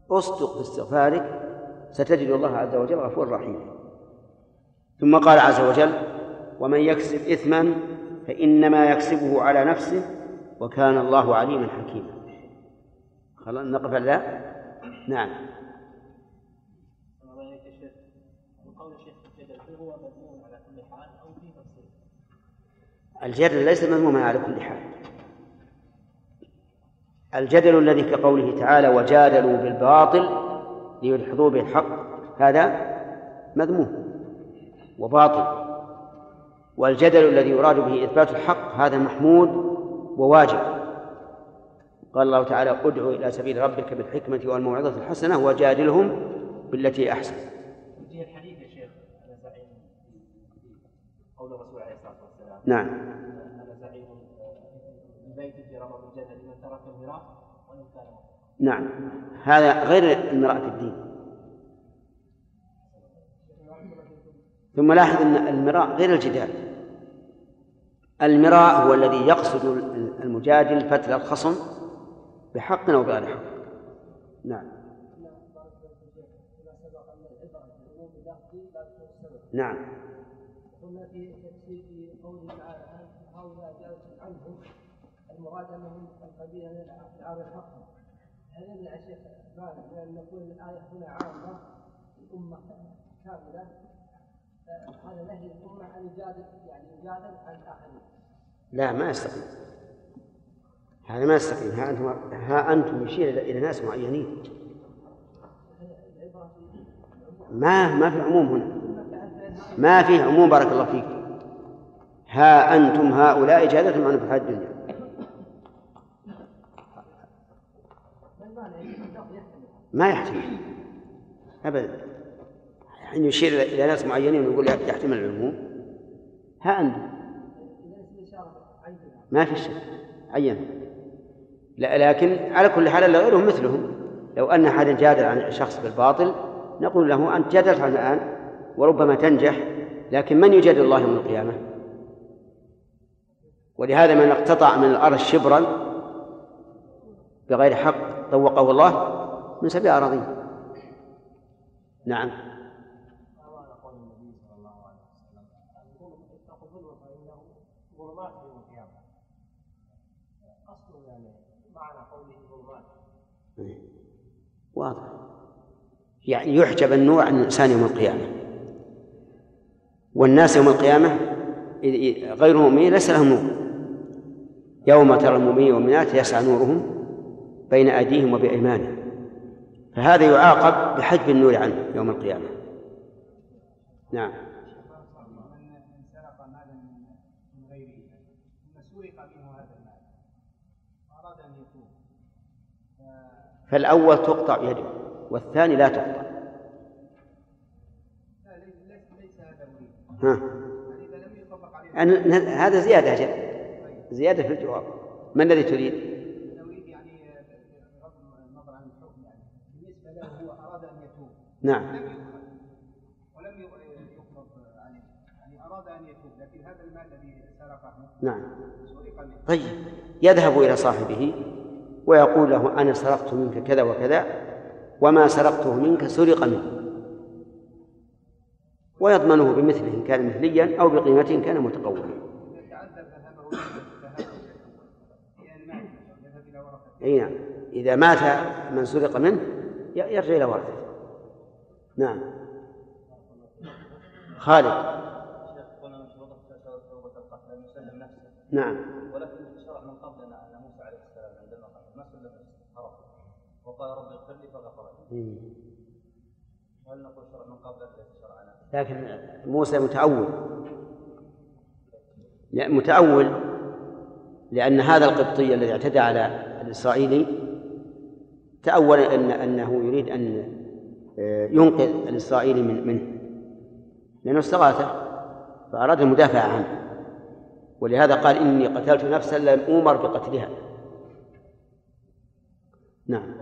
اصدق في استغفارك ستجد الله عز وجل غفور رحيم. ثم قال عز وجل: ومن يكسب إثما فإنما يكسبه على نفسه وكان الله عليما حكيما. خلاص نقف على نعم. الجدل ليس مذموما على كل حال. الجدل الذي في قوله تعالى: وجادلوا بالباطل ليدحضوا به الحق، هذا مذموم وباطل. والجدل الذي يراد به إثبات الحق هذا محمود وواجب. قال الله تعالى: ادع إلى سبيل ربك بالحكمة والموعظة الحسنة وجادلهم بالتي أحسن. وجه الحديث يا شيخ: أنا زعيم قول الرسول عليه الصلاة والسلام: نعم. أنا زعيم البيت في رمض الجنة لمن ترك الميراث وإن كان. نعم، هذا غير المراء في الدين. ثم لاحظ أن المراء غير الجدال. المراء هو الذي يقصد المجادل فتل الخصم بحق أو بغير حق. نعم. نعم. قلنا في تفسير قوله تعالى: هؤلاء جاءت عنهم، المراد انهم القبيله على الحق. هل يمنع الشيخ مالك لان نقول الايه هنا عامه الامه كامله، هذا نهي الامه ان يجادل عن الاخرين؟ لا، ما يستقيم، هذا ما يستقيم. ها أنتم يشير إلى ناس معينين، ما في عموم هنا، ما في عموم. بارك الله فيك. ها أنتم هؤلاء جادلتم عنهم في الحياة الدنيا. ما يحتمل أبدا. حين يشير إلى ناس معينين ويقول يحتمل العموم. ها أنتم ما في شيء عين. لا، لكن على كل حال غيرهم مثلهم. لو أن أحد جادل عن شخص بالباطل نقول له: أنت جادلت عنه الآن وربما تنجح، لكن من يجادل الله يوم القيامة؟ ولهذا من اقتطع من الأرض شبرا بغير حق طوقه الله من 7 أراضين. نعم. واضح، يعني يحجب النور عن الإنسان يوم القيامة. والناس يوم القيامة غير المؤمنين ليس لهم نور. يوم ترى المؤمنين والمؤمنات يسعى نورهم بين أيديهم وبأيمانهم، فهذا يعاقب بحجب النور عنه يوم القيامة. نعم. فالأول تقطع يده والثاني لا تقطع. هذا زيادة زيادة في الجواب. ما الذي تريد؟ أريد يعني بغض النظر عن الحكم، يعني بالنسبة له هو أراد أن يتوب. نعم. ولم يقبض عليه، يعني أراد أن يتوب، لكن هذا المال الذي سرقه. نعم. طيب، يذهب إلى صاحبه ويقول له: أنا سرقت منك كذا وكذا، وما سرقته منك سرق منه، ويضمنه بمثله إن كان مثليا أو بقيمته إن كان متقوما. أي نعم، إذا مات من سرق منه يرجع إلى ورثه. نعم. خالد. نعم. ولكن شرع من قبلنا أن موسى عليه السلام عندما ما سلم نفسه وقال: رب اغفر لي فغفر له. هل نقول شرع من قبل شرعنا؟ لكن موسى متأول، لأن هذا القبطي الذي اعتدى على الإسرائيلي تأول أنه يريد أن ينقذ الإسرائيلي منه، لأنه استغاثه فأراد المدافع عنه، ولهذا قال: إني قتلت نفسا لم أؤمر بقتلها. نعم.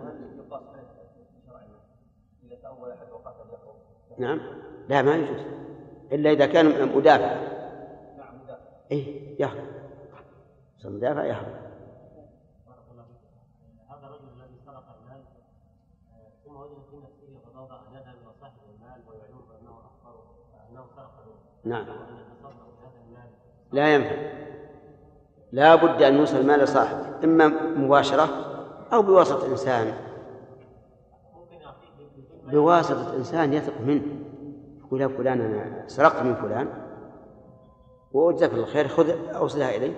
نعم. لا، ما يجوز إلا إذا كان مدافع. إيه يهرب، مدافع يهرب. هذا الرجل الذي سرق المال ثم وجد في نفسه غضاضة أن يذهب إلى صاحب المال ويعلمه أنه أخبره أنه سرق منه. نعم. أن يتصدق بهذا المال. لا ينفع، لا بد أن يوصل المال لصاحبه، إما مباشرة أو بواسطة إنسان، بواسطة إنسان يثق منه، يقول يا فلان أنا سرقت من فلان وجزاك الله خير، خذ أوصلها إلي.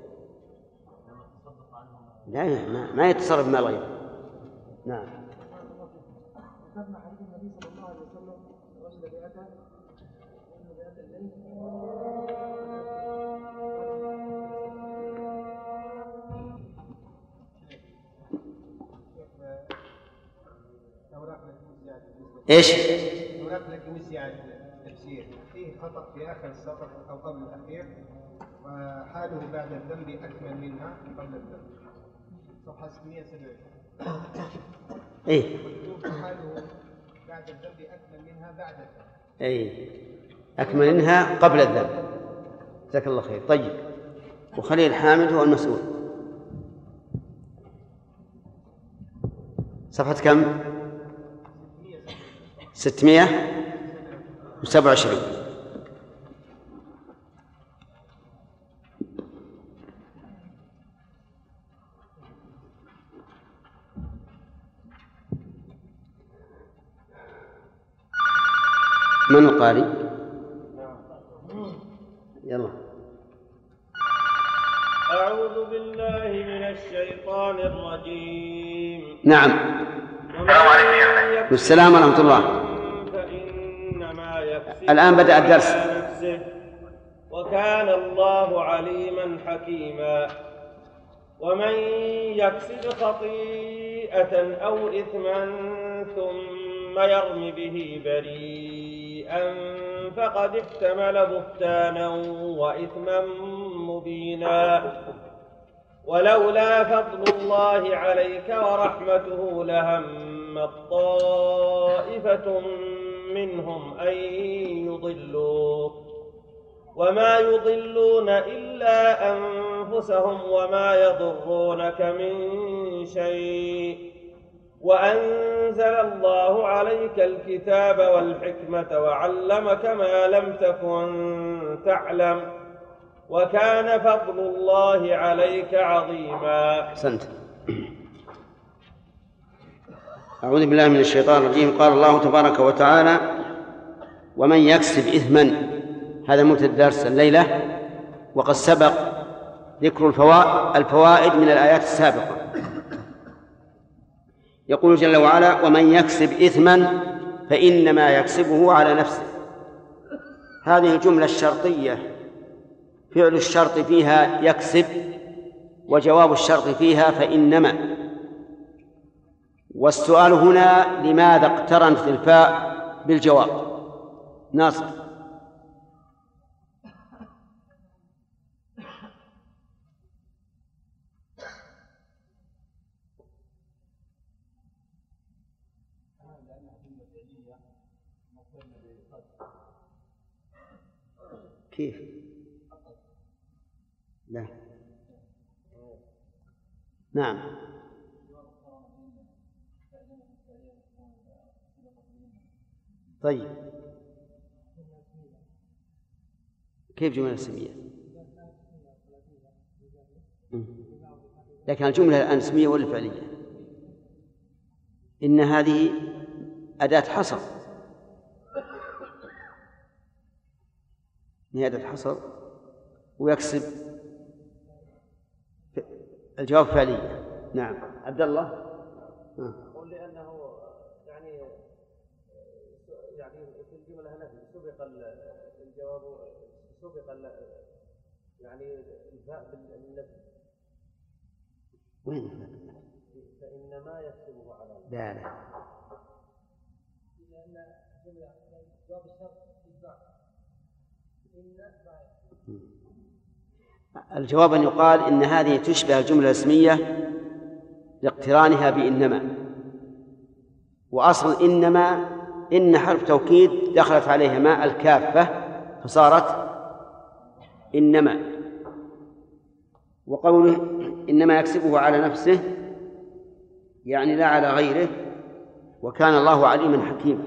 لا، ما يتصرف مال غيره. نعم. ذكرنا حديث النبي صلى الله عليه وسلم وجد بأتى الليل ايش؟ هناك لكنسي التفسير فيه خطأ في آخر السطر أو قبل الأخير، وحاله بعد الذنب أكمل منها قبل الذنب. صفحة 627. ايه. حاله بعد الذنب أكمل منها بعد الذنب. ايه، أكمل منها قبل الذنب. جزاك الله خير. طيب، وخليل حامد هو المسؤول. صفحة كم؟ 627. من القارئ؟ يلا. أعوذ بالله من الشيطان الرجيم. نعم. والسلام ورحمة الله. فإنما يكسب الآن بدأ الدرس. نفسه وكان الله عليما حكيما. ومن يكسب خطيئة أو إثما ثم يرم به بريئا فقد احتمل بهتانا وإثما مبينا. ولولا فضل الله عليك ورحمته لهمت طائفة منهم أن يضلوك وما يضلون إلا أنفسهم وما يضرونك من شيء وأنزل الله عليك الكتاب والحكمة وعلمك ما لم تكن تعلم وكان فضل الله عليك عظيما. أحسنت. أعوذ بالله من الشيطان الرجيم. قال الله تبارك وتعالى: ومن يكسب إثما. هذا مبتدأ الدرس الليلة، وقد سبق ذكر الفوائد من الآيات السابقة. يقول جل وعلا: ومن يكسب إثما فإنما يكسبه على نفسه. هذه الجملة الشرطية فعل الشرط فيها يكسب، وجواب الشرط فيها فإنما. والسؤال هنا: لماذا اقترنت الفاء بالجواب؟ ناصر. كيف؟ لا. نعم. طيب، كيف جملة اسمية؟ لكن الجملة الآن اسمية ولا فعلية؟ إن هذه أداة حصر، هي أداة حصر، ويكسب الجواب فعلية. نعم. عبد الله. قل لأنه يعني في الجملة هنا سبق الجواب، سبق يعني الفاء بالنفي. وين الفاء؟ فإنما يكسبه على الله. لا. لأن جواب الشرط إثبات. الجواب أن يقال إن هذه تشبه الجملة الاسمية لاقترانها بإنما، وأصل إنما إن حرف توكيد دخلت عليها ماء الكافة فصارت إنما. وقوله إنما يكسبه على نفسه يعني لا على غيره، وكان الله عليما حكيما.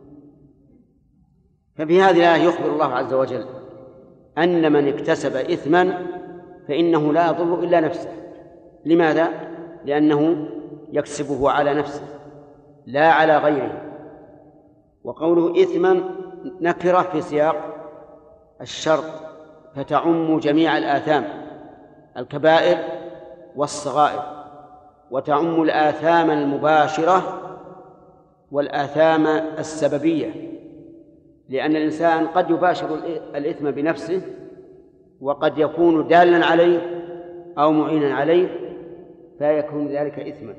ففي هذه الآية يخبر الله عز وجل أن من اكتسب إثما فإنه لا يضر إلا نفسه. لماذا؟ لأنه يكسبه على نفسه لا على غيره. وقوله إثما نكرة في سياق الشرط، فتعم جميع الآثام، الكبائر والصغائر، وتعم الآثام المباشرة والآثام السببية، لأن الإنسان قد يباشر الإثم بنفسه وقد يكون دالا عليه أو معينا عليه فيكون ذلك إثما.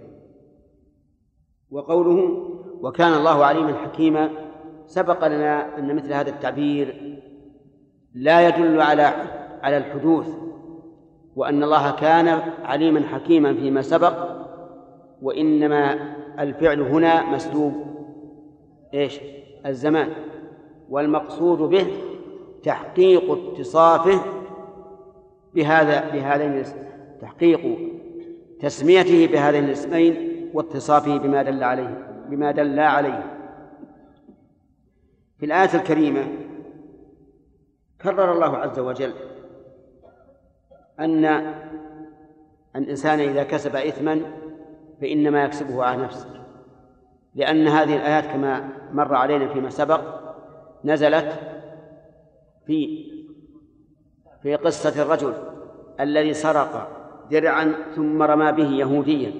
وقوله وكان الله عليما حكيما، سبق لنا أن مثل هذا التعبير لا يدل على الحدوث، وأن الله كان عليما حكيما فيما سبق، وإنما الفعل هنا مسلوب الزمان، والمقصود به تحقيق اتصافه بهذين تحقيق تسميته بهذين الاسمين واتصافه بما دل عليه. في الآية الكريمة كرر الله عز وجل أن الإنسان إذا كسب إثما فإنما يكسبه على نفسه، لأن هذه الآيات كما مر علينا فيما سبق نزلت في قصة الرجل الذي سرق درعا ثم رمى به يهوديا،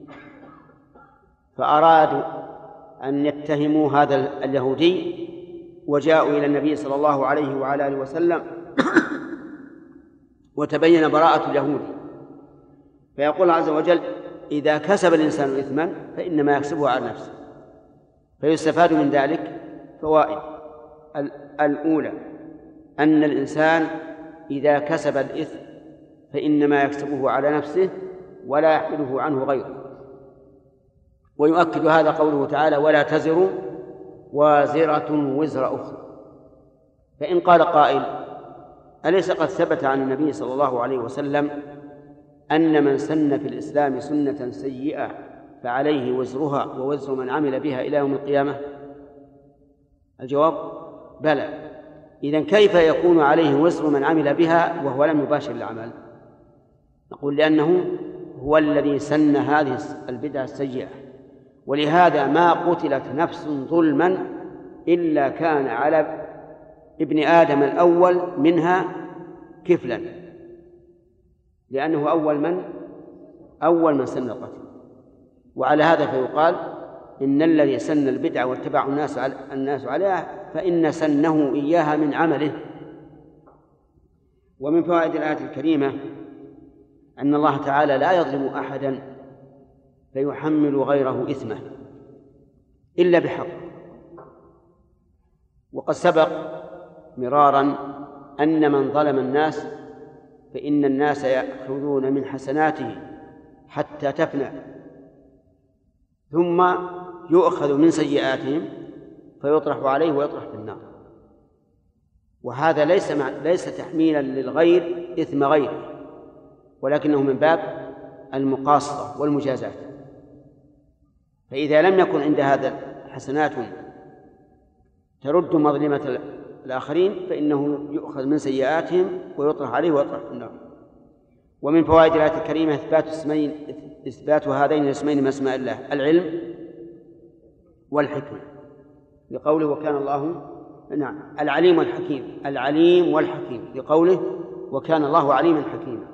فأرادوا أن يتهموا هذا اليهودي وجاءوا إلى النبي صلى الله عليه وعلى آله وسلم وتبين براءة اليهودي. فيقول الله عز وجل إذا كسب الإنسان إثما فإنما يكسبه على نفسه. فيستفاد من ذلك فوائد. الأولى أن الإنسان إذا كسب الإثم فإنما يكسبه على نفسه ولا يحمله عنه غيره. ويؤكد هذا قوله تعالى ولا تزر وازرة وزر أخرى. فإن قال قائل أليس قد ثبت عن النبي صلى الله عليه وسلم أن من سن في الإسلام سنة سيئة فعليه وزرها ووزر من عمل بها إلى يوم القيامة؟ الجواب بلى. إذن كيف يكون عليه وزر من عمل بها وهو لم يباشر العمل؟ نقول لأنه هو الذي سن هذه البدعة السيئة، ولهذا ما قتلت نفس ظلما إلا كان على ابن آدم الأول منها كفلا، لأنه أول من سن القتل. وعلى هذا فيقال إن الذي سن البدعة واتبع الناس عليها فإن سنه إياها من عمله. ومن فوائد الآية الكريمة أن الله تعالى لا يظلم أحدا فيحمل غيره إثمه إلا بحق. وقد سبق مرارا أن من ظلم الناس فإن الناس يأخذون من حسناته حتى تفنى، ثم يؤخذ من سيئاتهم فيطرح عليه ويطرح في النار. وهذا ليس تحميلا للغير إثم غيره، ولكنه من باب المقاصة والمجازات. فإذا لم يكن عند هذا حسنات ترد مظلمة الآخرين فإنه يؤخذ من سيئاتهم ويطرح عليه ويطرح في النار. ومن فوائد الآية الكريمة إثبات هذين الاسمين من أسماء الله، العلم والحكمة، لقوله وكان الله العليم والحكيم، العليم والحكيم، لقوله وكان الله عليما حكيما.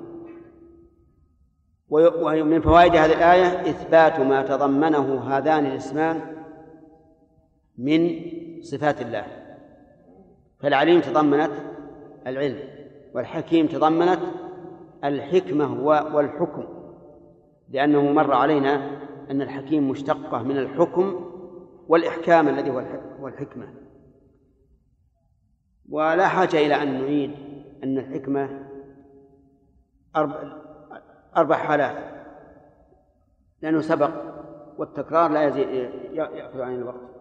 ومن فوائد هذه الآية إثبات ما تضمنه هذان الاسمان من صفات الله. فالعليم تضمنت العلم، والحكيم تضمنت الحكمة والحكم، لأنه مر علينا أن الحكيم مشتقة من الحكم والإحكام الذي هو الحكمة. ولا حاجة إلى أن نعيد أن الحكمة 4 حالات، لأنه سبق والتكرار لا يزيد يأخذ عن الوقت.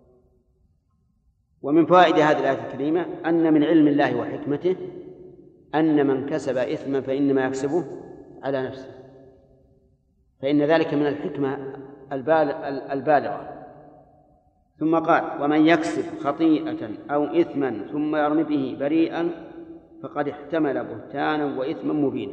ومن فوائد هذه الآية الكريمة أن من علم الله وحكمته أن من كسب إثما فإنما يكسبه على نفسه، فإن ذلك من الحكمة البالغة. ثم قال ومن يكسب خطيئة أو إثما ثم يرمي به بريئا فقد احتمل بهتانا وإثما مبينا.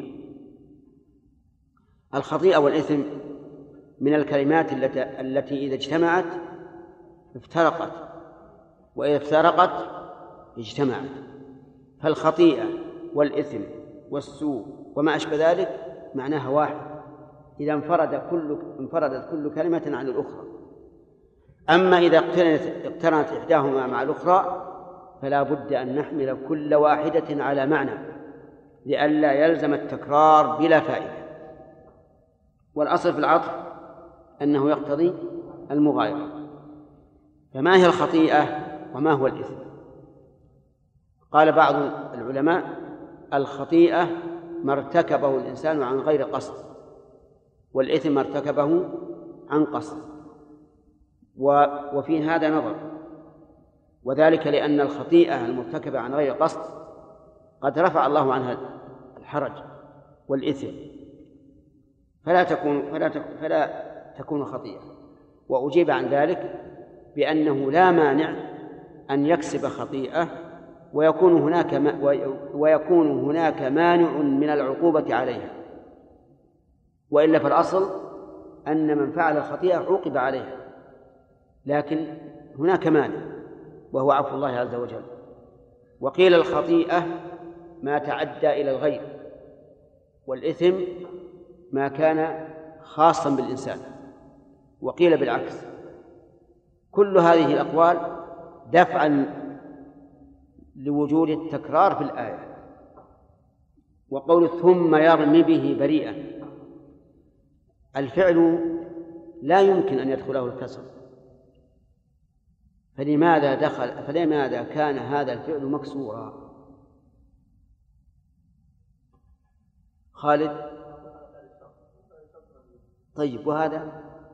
الخطيئة والإثم من الكلمات التي إذا اجتمعت افترقت، وإذا افترقت اجتمعت. فالخطيئة والإثم والسوء وما أشبه ذلك معناها واحد إذا انفردت كل كلمة عن الأخرى. أما إذا اقترنت إحداهما مع الأخرى فلا بد أن نحمل كل واحدة على معنى لئلا يلزم التكرار بلا فائدة. والأصل في العطف أنه يقتضي المغايرة. فما هي الخطيئة وما هو الإثم؟ قال بعض العلماء الخطيئة ما ارتكبه الإنسان عن غير قصد، والإثم ما ارتكبه عن قصد. وفي هذا نظر، وذلك لأن الخطيئة المرتكبة عن غير قصد قد رفع الله عنها الحرج والإثم فلا تكون خطيئة. وأجيب عن ذلك بأنه لا مانع أن يكسب خطيئة ويكون هناك مانع من العقوبة عليها، وإلا فالأصل أن من فعل الخطيئة عوقب عليها، لكن هناك مانع وهو عفو الله عز وجل. وقيل الخطيئة ما تعدى إلى الغير، والإثم ما كان خاصا بالإنسان. وقيل بالعكس. كل هذه الأقوال دفعا لوجود التكرار في الآية. وقول ثم يرمي به بريئا، الفعل لا يمكن أن يدخله الكسر، فلماذا كان هذا الفعل مكسورا؟ خالد؟ طيب وهذا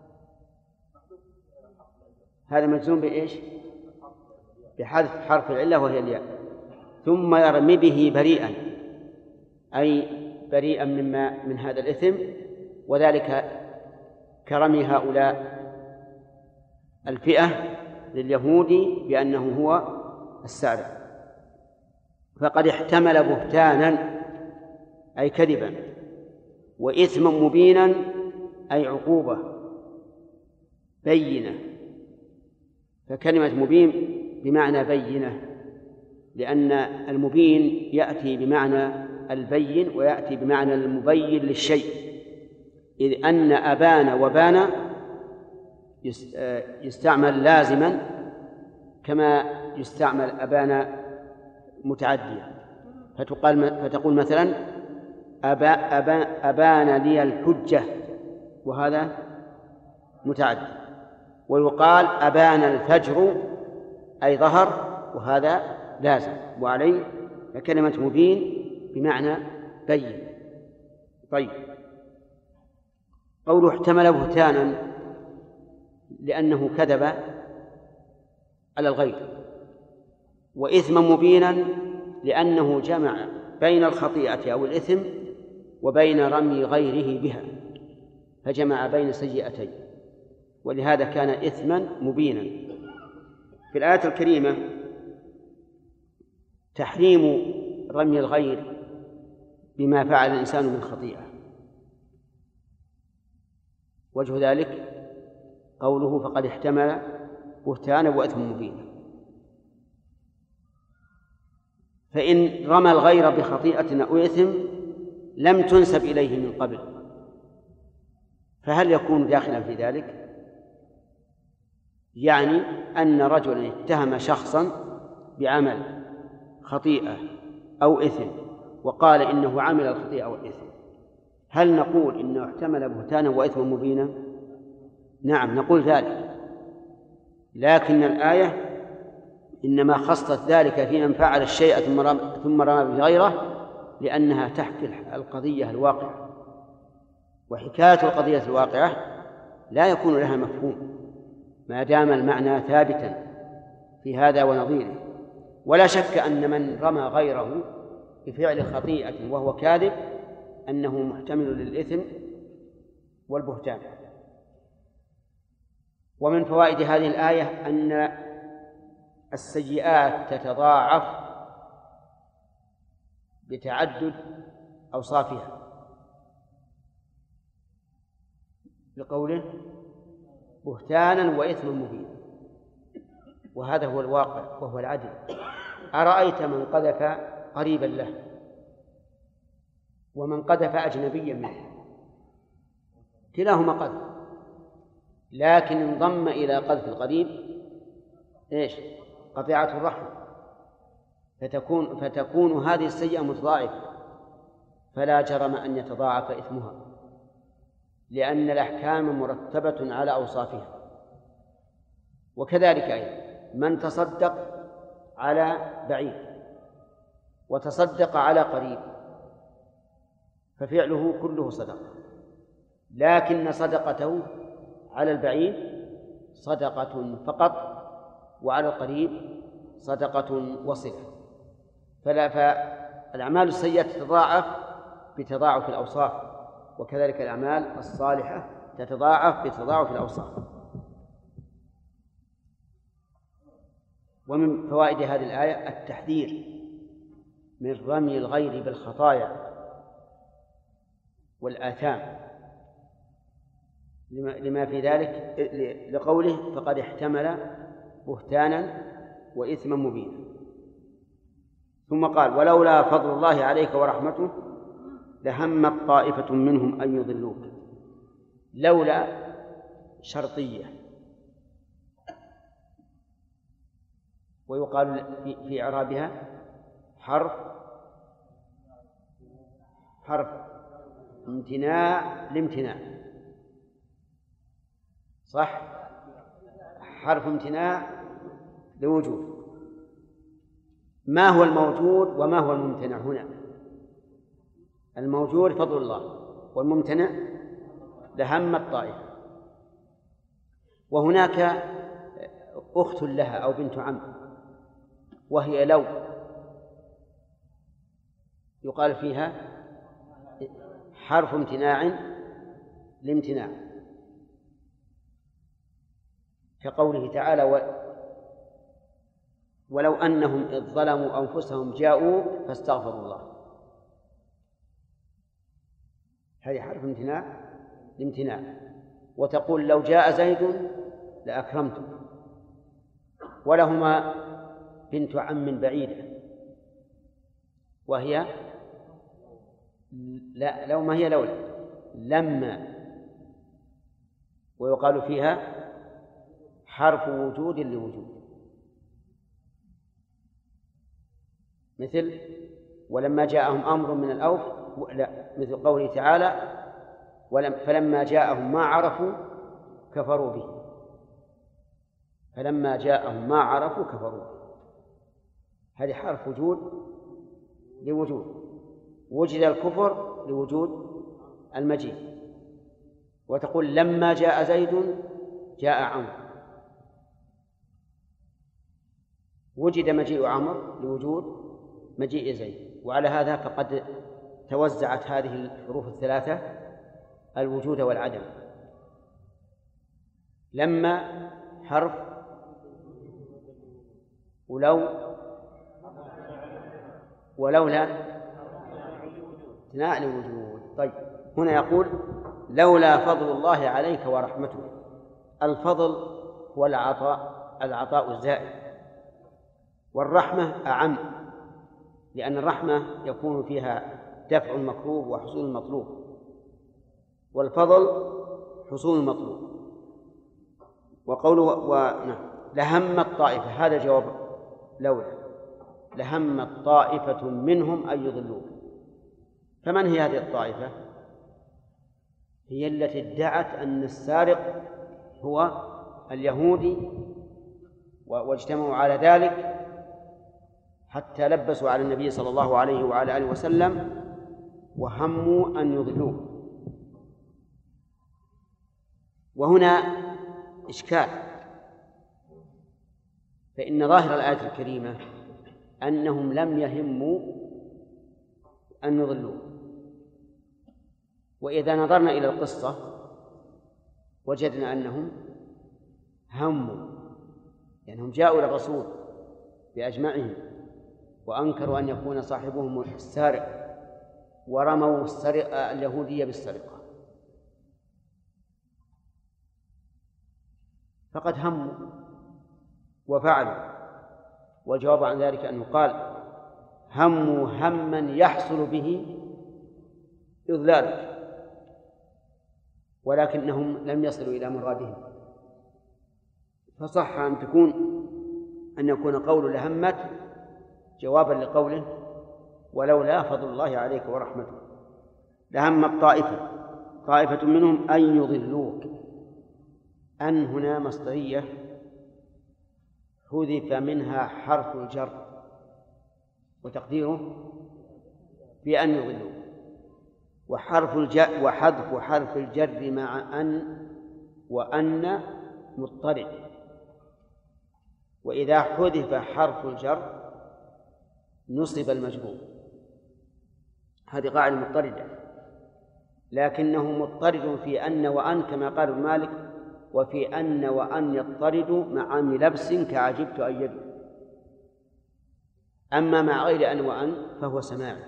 مجزوم بإيش؟ بحذف حرف العلة وهي الياء. ثم يرمي به بريئا أي بريئا من هذا الإثم، وذلك كرمي هؤلاء الفئة لليهود بأنه هو السارق. فقد احتمل بهتانا أي كذبا، وإثما مبينا أي عقوبة بينة. فكلمة مبين بمعنى بينة، لأن المبين يأتي بمعنى البين ويأتي بمعنى المبين للشيء، إذ أن أبان وبان يستعمل لازما كما يستعمل أبان متعديا. فتقول مثلا أبان لي الحجة، وهذا متعدي. ويقال أبان الفجر أي ظهر، وهذا لازم. وعليه كلمة مبين بمعنى بين. طيب، قوله احتمل بهتانا لأنه كذب على الغير، وإثما مبينا لأنه جمع بين الخطيئة أو الإثم وبين رمي غيره بها، فجمع بين سيئتين، ولهذا كان إثما مبينا. في الآية الكريمة تحريم رمي الغير بما فعل الإنسان من خطيئة. وجه ذلك قوله فقد احتمل بهتانا وإثما مبينا. فإن رمى الغير بخطيئة أو إثم لم تنسب إليه من قبل، فهل يكون داخلا في ذلك؟ يعني أن رجلا اتهم شخصا بعمل خطيئة أو إثم وقال إنه عمل الخطيئة أو الإثم، هل نقول إنه احتمل بهتانا وإثما مبينا؟ نعم نقول ذلك، لكن الآية إنما خصت ذلك في من فعل الشيء ثم رمى بغيره لأنها تحكي القضية الواقعة، وحكاية القضية الواقعة لا يكون لها مفهوم ما دام المعنى ثابتا في هذا ونظيره. ولا شك أن من رمى غيره بفعل خطيئة وهو كاذب أنه محتمل للإثم والبهتان. ومن فوائد هذه الآية أن السيئات تتضاعف بتعدد أوصافها، بقوله بهتانا وإثما مبينا، وهذا هو الواقع وهو العدل. أرأيت من قذف قريبا له ومن قذف أجنبيا منه، كلاهما قذف، لكن انضم إلى قذف القريب إيش؟ قطيعة الرحم، فتكون هذه السيئة متضاعفة، فلا جرم أن يتضاعف إثمها، لأن الأحكام مرتبة على أوصافها. وكذلك أيضا من تصدق على بعيد وتصدق على قريب ففعله كله صدقة، لكن صدقته على البعيد صدقة فقط وعلى القريب صدقة وصلة. فالأعمال السيئة تتضاعف بتضاعف الأوصاف، وكذلك الأعمال الصالحة تتضاعف بتضاعف الأوصاف. ومن فوائد هذه الآية التحذير من رمي الغير بالخطايا والآثام لما في ذلك، لقوله فقد احتمل بهتانا وإثما مبينا. ثم قال ولولا فضل الله عليك ورحمته لهمت طائفة منهم أن يضلوك. لولا شرطية، ويقال في إعرابها حرف امتناع لامتناع، صح؟ حرف امتناع لوجود. ما هو الموجود وما هو الممتنع هنا؟ الموجود فضل الله، والممتنع لهمت طائفة. وهناك أخت لها أو بنت عم وهي لو، يقال فيها حرف امتناع لامتناع، كقوله تعالى ولو أنهم إذ ظلموا أنفسهم جاءوا فاستغفروا الله. هذه حرف امتناع لامتناع. وتقول لو جاء زيد لأكرمته. ولهما بنت عم بعيدة وهي لا، لو ما هي لولا لما، ويقال فيها حرف وجود لوجود، مثل ولما جاءهم أمر من الأوف، لا، مثل قوله تعالى فلما جاءهم ما عرفوا كفروا به. فلما جاءهم ما عرفوا كفروا به، هذه حرف وجود لوجود، وجد الكفر لوجود المجيء. وتقول لما جاء زيد جاء عمرو، وجد مجيء عمرو لوجود مجيء زيد. وعلى هذا فقد توزعت هذه الحروف الثلاثة الوجود والعدم. لما حرف، ولولا امتناع لوجود. طيب هنا يقول لولا فضل الله عليك ورحمته. الفضل هو العطاء الزائد، والرحمة أعم، لأن الرحمة يكون فيها دفع المكروه وحصول المطلوب، والفضل حصول المطلوب. وقوله لهمت طائفة، هذا جواب لولا، لهمت طائفة منهم أن يضلوك. فمن هي هذه الطائفة؟ هي التي ادعت أن السارق هو اليهودي، واجتمعوا على ذلك حتى لبسوا على النبي صلى الله عليه وعلى آله وسلم وهموا أن يضلوه. وهنا إشكال، فإن ظاهر الآية الكريمة أنهم لم يهموا أن يضلوه. وإذا نظرنا إلى القصة وجدنا أنهم هموا لأنهم جاءوا للرسول بأجمعهم وأنكروا أن يكون صاحبهم السارق ورموا اليهودية بالسرقة، فقد هموا وفعلوا. والجواب عن ذلك أن يقال هموا هما يحصل به إضلالك، ولكنهم لم يصلوا إلى مرادهم. فصح أن يكون قول لهمت جوابا لقوله ولولا فضل الله عليك ورحمته لهمت طائفة منهم أن يضلوك. أن هنا مصدرية حذف منها حرف الجر وتقديره بأن يضلوك، وحذف حرف الجر مع أن وأن مضطرد، وإذا حذف حرف الجر نصب المجرور. هذه قاعدة مضطردة، لكنه مضطرد في أن وأن كما قال ابن مالك وفي أن وأن يضطرد مع عم لبس كعجبت أن يدعو. أما مع غير أن وأن فهو سماعي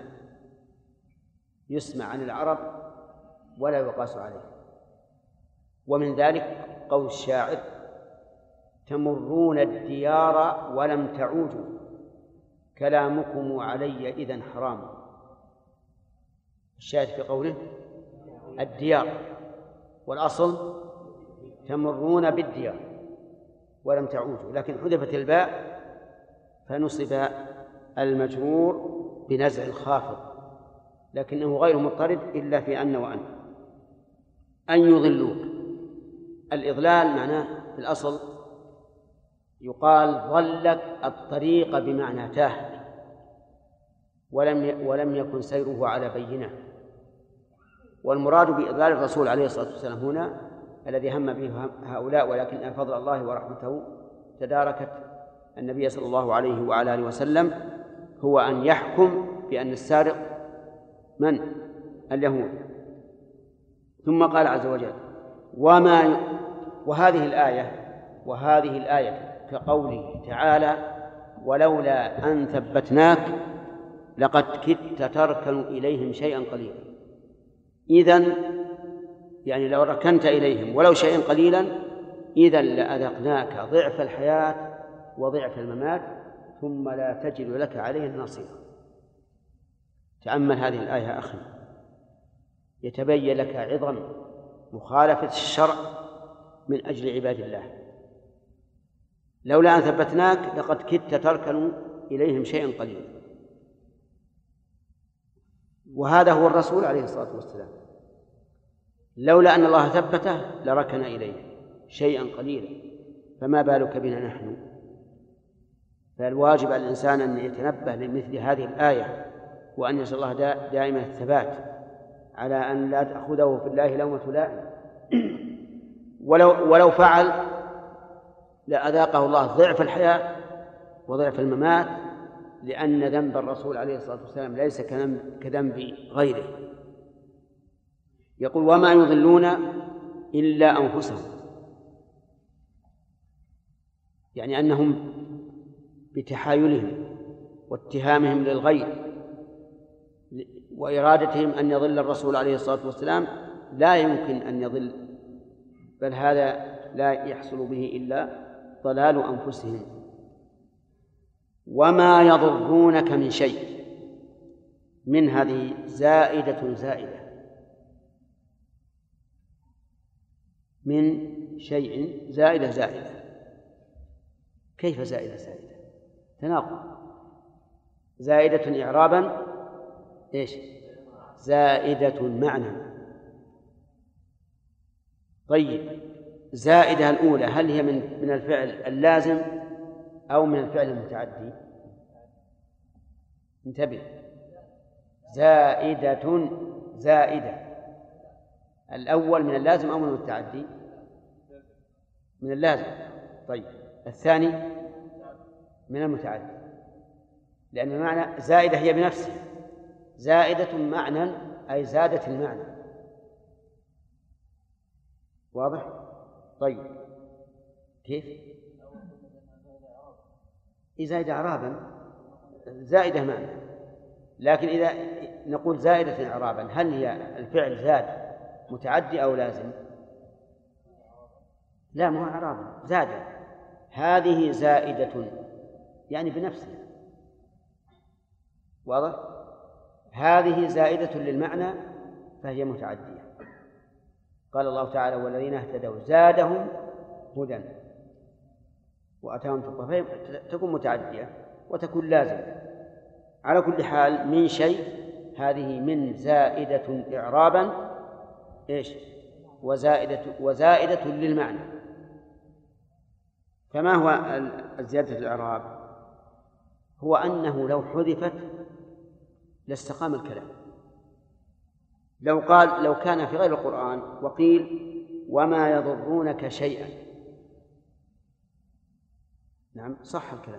يسمع عن العرب ولا يقاس عليه. ومن ذلك قول الشاعر تمرون الديار ولم تعودوا كلامكم علي إذن حرام. الشاهد في قوله الديار، والأصل تمرون بالديار ولم تعودوا، لكن حذفت الباء فنصب المجرور بنزع الخافض، لكنه غير مضطرد إلا في أن وأن. أن يضلوك، الإضلال معناه في الأصل يقال ضلك الطريق بمعنى تاه ولم يكن سيره على بينه. والمراد بإضلال الرسول عليه الصلاة والسلام هنا الذي هم به هؤلاء، ولكن فضل الله ورحمته تداركت النبي صلى الله عليه وعلى آله وسلم، هو أن يحكم بأن السارق من؟ اليهود. ثم قال عز وجل وهذه الآية كقوله تعالى ولولا أن ثبتناك لقد كدت تركن إليهم شيئا قليلا. إذن يعني لو ركنت إليهم ولو شيئا قليلا إذن لأذقناك ضعف الحياة وضعف الممات ثم لا تجد لك عليه نصيرا. تأمل هذه الآية يا أخي، يتبين لك عظم مخالفة الشرع من أجل عباد الله. لولا أن ثبتناك لقد كدت تركن إليهم شيئا قليلا، وهذا هو الرسول عليه الصلاة والسلام، لولا أن الله ثبته لركن إليه شيئا قليلا، فما بالك بنا نحن؟ فالواجب على الإنسان أن يتنبه لمثل هذه الآية وأن يسأل الله دائما الثبات على أن لا تأخذه في الله لومة لائم. ولو فعل لأذاقه الله ضعف الحياة وضعف الممات، لأن ذنب الرسول عليه الصلاة والسلام ليس كذنب غيره. يقول وما يضلون إلا أنفسهم، يعني أنهم بتحايلهم واتهامهم للغير وإرادتهم أن يضل الرسول عليه الصلاة والسلام لا يمكن أن يضل، بل هذا لا يحصل به إلا ضلال أنفسهم. وما يضرونك من شيء، من هذه زائدة من شيء زائدة. كيف زائدة؟ تناقض. زائدة إعرابا إيش؟ زائدة معنى. طيب زائدة الأولى هل هي من الفعل اللازم أو من الفعل المتعدي؟ انتبه، زائدة الأول من اللازم أو من المتعدي؟ من اللازم. طيب الثاني من المتعدي، لأن المعنى زائدة هي بنفسها زائدة معنى أي زادت المعنى. واضح؟ طيب كيف؟ زائدة إعرابا زائدة معنى، لكن إذا نقول زائدة إعرابا هل هي الفعل زاد متعدي أو لازم؟ لا، مو إعرابا، زادة. هذه زائدة يعني بنفسها، واضح؟ هذه زائدة للمعنى فهي متعدية. قال الله تعالى: والذين اهتدوا زادهم هدى وأتاهم تقوى، تكون متعدية وتكون لازمة. على كل حال من شيء، هذه من زائدة إعرابا إيش؟ وزائدة للمعنى. فما هو الزيادة الإعراب؟ هو أنه لو حذفت لاستقام الكلام. لو كان في غير القرآن وقيل وما يضرونك شيئا، نعم صح الكلام،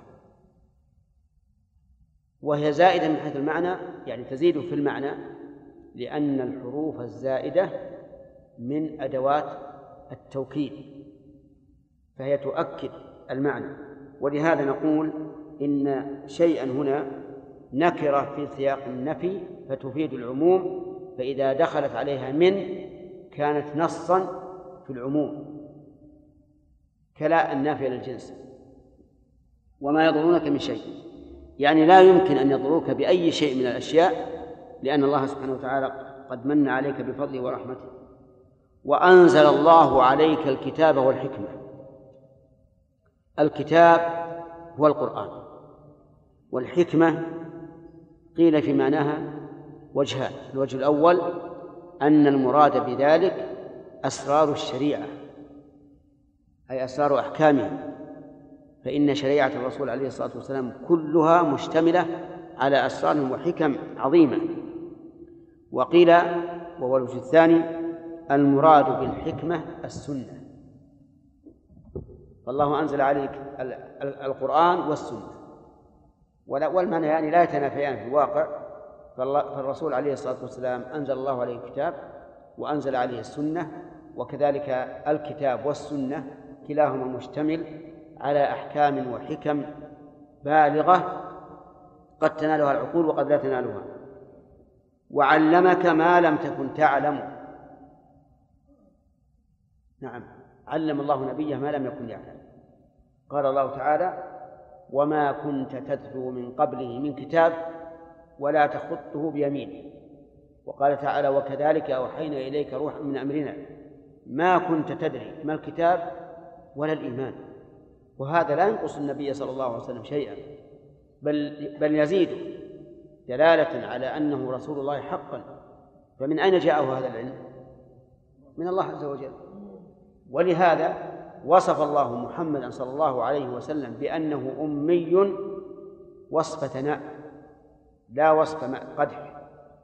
وهي زائدة من حيث المعنى، يعني تزيد في المعنى، لأن الحروف الزائدة من أدوات التوكيد فهي تؤكد المعنى. ولهذا نقول إن شيئا هنا نكرة في سياق النفي فتفيد العموم، فإذا دخلت عليها من كانت نصا في العموم، كلا النافية للجنس. وما يضرونك من شيء، يعني لا يمكن أن يضروك بأي شيء من الأشياء، لأن الله سبحانه وتعالى قد من عليك بفضله ورحمته. وأنزل الله عليك الكتاب والحكمة. الكتاب هو القرآن، والحكمة قيل في معناها وجهان. الوجه الأول أن المراد بذلك أسرار الشريعة، أي أسرار أحكامها، فإن شريعة الرسول عليه الصلاة والسلام كلها مشتملة على أسرار وحكم عظيمة. وقيل، وهو الوجه الثاني، المراد بالحكمة السنة، فالله أنزل عليك القرآن والسنة، والمعنى يعني لا يتنافيان في الواقع. فالرسول عليه الصلاة والسلام أنزل الله عليه الكتاب وأنزل عليه السنة، وكذلك الكتاب والسنة كلاهما مشتمل على أحكام وحكم بالغة قد تنالها العقول وقد لا تنالها. وعلمك ما لم تكن تعلم. نعم، علم الله نبيه ما لم يكن يعلم. قال الله تعالى: وما كنت تتلو من قبله من كتاب ولا تخطه بيمينك. وقال تعالى: وكذلك أوحينا إليك روحا من أمرنا ما كنت تدري ما الكتاب ولا الإيمان. وهذا لا ينقص النبي صلى الله عليه وسلم شيئا، بل يزيد دلالة على أنه رسول الله حقا. فمن أين جاءه هذا العلم؟ من الله عز وجل. ولهذا وصف الله محمدا صلى الله عليه وسلم بأنه أمي وصف ثناء لا وصف قدح،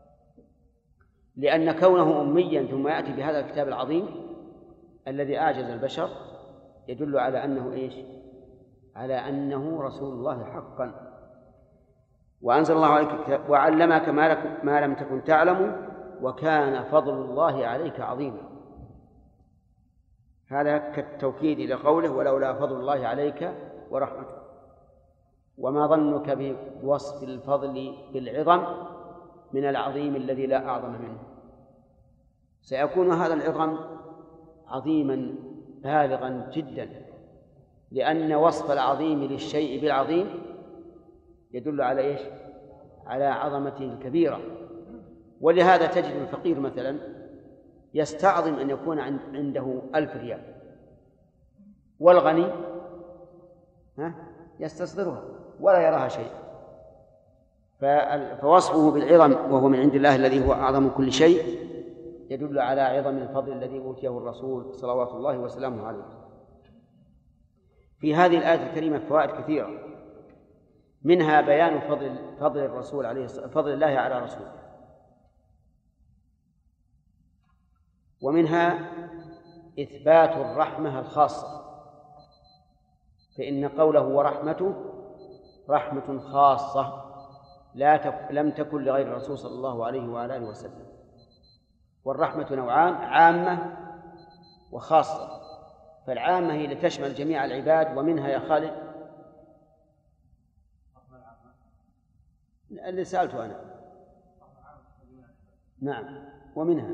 لأن كونه أميا ثم يأتي بهذا الكتاب العظيم الذي أعجز البشر يدل على أنه إيش؟ على أنه رسول الله حقا. وأنزل الله عليك الكتاب وعلمك ما لم تكن تعلم وكان فضل الله عليك عظيما. هذا كالتوكيد لقوله: ولولا فضل الله عليك ورحمته. وما ظنك بوصف الفضل بالعظم من العظيم الذي لا أعظم منه؟ سيكون هذا العظم عظيما بالغا جدا، لأن وصف العظيم للشيء بالعظيم يدل على إيش؟ على عظمته الكبيرة. ولهذا تجد الفقير مثلا يستعظم أن يكون عنده 1000 ريال، والغني يستصغرها ولا يراها شيء. فوصفه بالعظم وهو من عند الله الذي هو أعظم كل شيء يدل على عظم الفضل الذي أوتيه الرسول صلوات الله وسلامه عليه. في هذه الآية الكريمة فوائد كثيرة، منها بيان فضل الرسول عليه فضل الله على رسوله، ومنها إثبات الرحمة الخاصة، فإن قوله ورحمته رحمة خاصة لم تكن لغير الرسول صلى الله عليه وعلى آله وسلم. والرحمة نوعان: عامة وخاصة. فالعامة هي لتشمل جميع العباد، ومنها يا خالد اللي سألته أنا. نعم، ومنها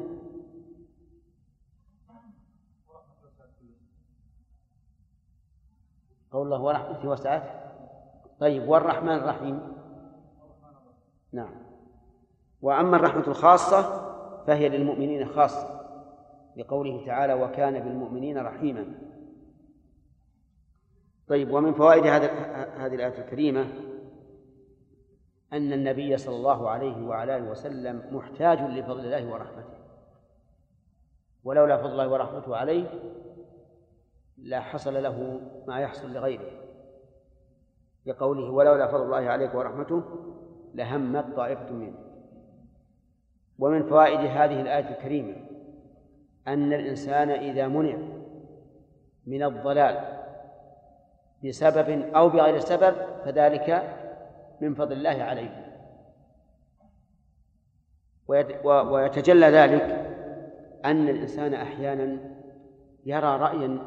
قول الله ورحمته وسعت. طيب، والرحمن الرحيم؟ نعم. وأما الرحمة الخاصة فهي للمؤمنين خاصة، لقوله تعالى وكان بالمؤمنين رحيما. طيب، ومن فوائد هذه الآية الكريمة أن النبي صلى الله عليه وعلى آله وسلم محتاج لفضل الله ورحمته، ولولا فضل الله ورحمته عليه لا حصل له ما يحصل لغيره، لقوله ولولا فضل الله عليك ورحمته لهمت طائفة منه. ومن فوائد هذه الآية الكريمة أن الإنسان إذا منع من الضلال بسبب أو بغير سبب فذلك من فضل الله عليه. ويتجلى ذلك أن الإنسان أحيانا يرى رأيا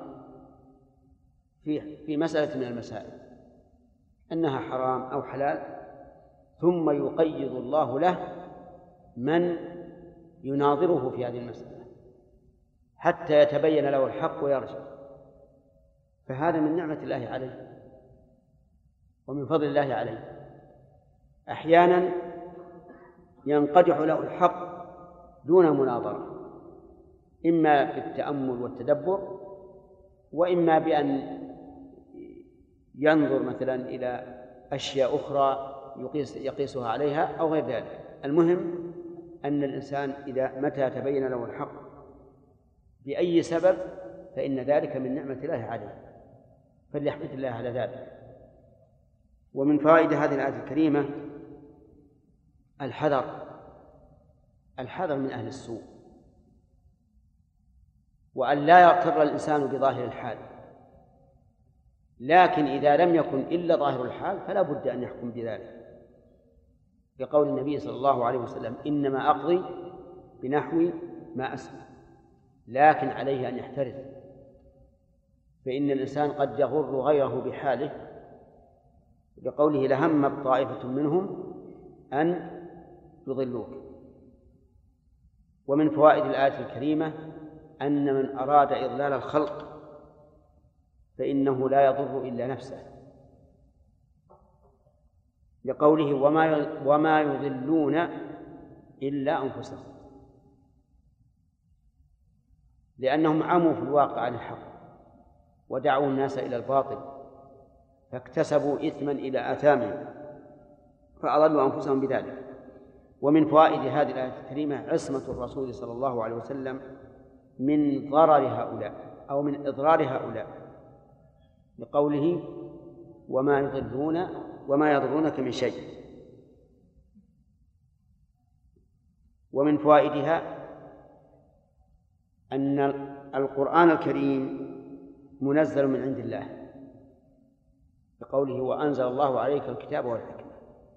في مسألة من المسائل أنها حرام أو حلال، ثم يقيض الله له من يناظره في هذه المسألة حتى يتبين له الحق ويرجع، فهذا من نعمة الله عليه ومن فضل الله عليه. أحيانا ينقدح له الحق دون مناظرة، إما بالتأمل والتدبر، وإما بأن ينظر مثلا إلى أشياء أخرى يقيسها عليها أو غير ذلك. المهم أن الإنسان إذا متى تبين له الحق بأي سبب فإن ذلك من نعمة الله عليه، فليحمد الله على ذلك. ومن فوائد هذه الآية الكريمة الحذر من أهل السوء، وأن لا يغتر الإنسان بظاهر الحال، لكن إذا لم يكن إلا ظاهر الحال فلا بد أن يحكم بذلك، بقول النبي صلى الله عليه وسلم إنما أقضي بنحو ما أسمع، لكن عليه أن يحترز، فإن الإنسان قد يغر غيره بحاله، بقوله لهمت طائفة منهم أن يضلوك. ومن فوائد الآية الكريمة أن من أراد إضلال الخلق فإنه لا يضر إلا نفسه، لقوله وما يضلون إلا أنفسهم، لأنهم عموا في الواقع عن الحق ودعوا الناس إلى الباطل فاكتسبوا إثما إلى آثامهم فأضلوا أنفسهم بذلك. ومن فوائد هذه الآية الكريمة عصمة الرسول صلى الله عليه وسلم من ضرر هؤلاء أو من إضرار هؤلاء، بقوله وما يضرونك من شيء. ومن فوائدها أن القرآن الكريم منزل من عند الله، بقوله وأنزل الله عليك الكتاب والحكمة.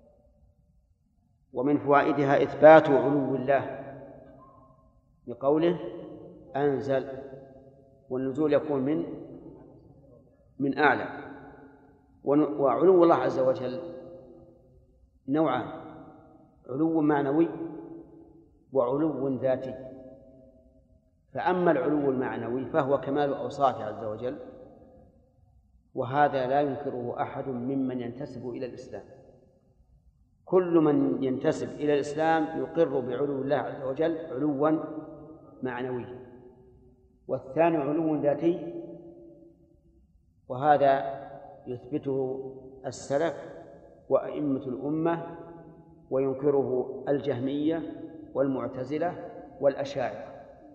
ومن فوائدها إثبات علو الله، بقوله أنزل، والنزول يكون من أعلى. وعلو الله عز وجل نوعان: علو معنوي وعلو ذاتي. فأما العلو المعنوي فهو كمال أوصافه عز وجل، وهذا لا ينكره أحد ممن ينتسب إلى الإسلام. كل من ينتسب إلى الإسلام يقر بعلو الله عز وجل علوا معنويا. والثاني علو ذاتي، وهذا يثبته السلف وأئمة الأمة، وينكره الجهمية والمعتزلة والأشاعرة،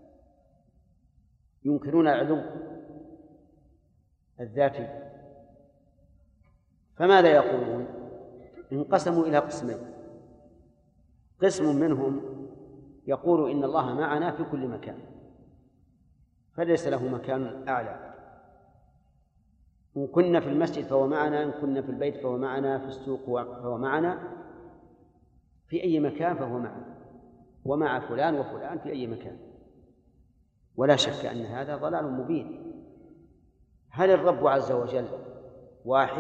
ينكرون العلو الذاتي. فماذا يقولون؟ انقسموا إلى قسمين: قسم منهم يقول إن الله معنا في كل مكان فليس له مكان أعلى، إن كنا في المسجد فهو معنا، إن كنا في البيت فهو معنا، في السوق فهو معنا، في أي مكان فهو معنا، ومع فلان وفلان في أي مكان. ولا شك أن هذا ضلال مبين، هل الرب عز وجل واحد؟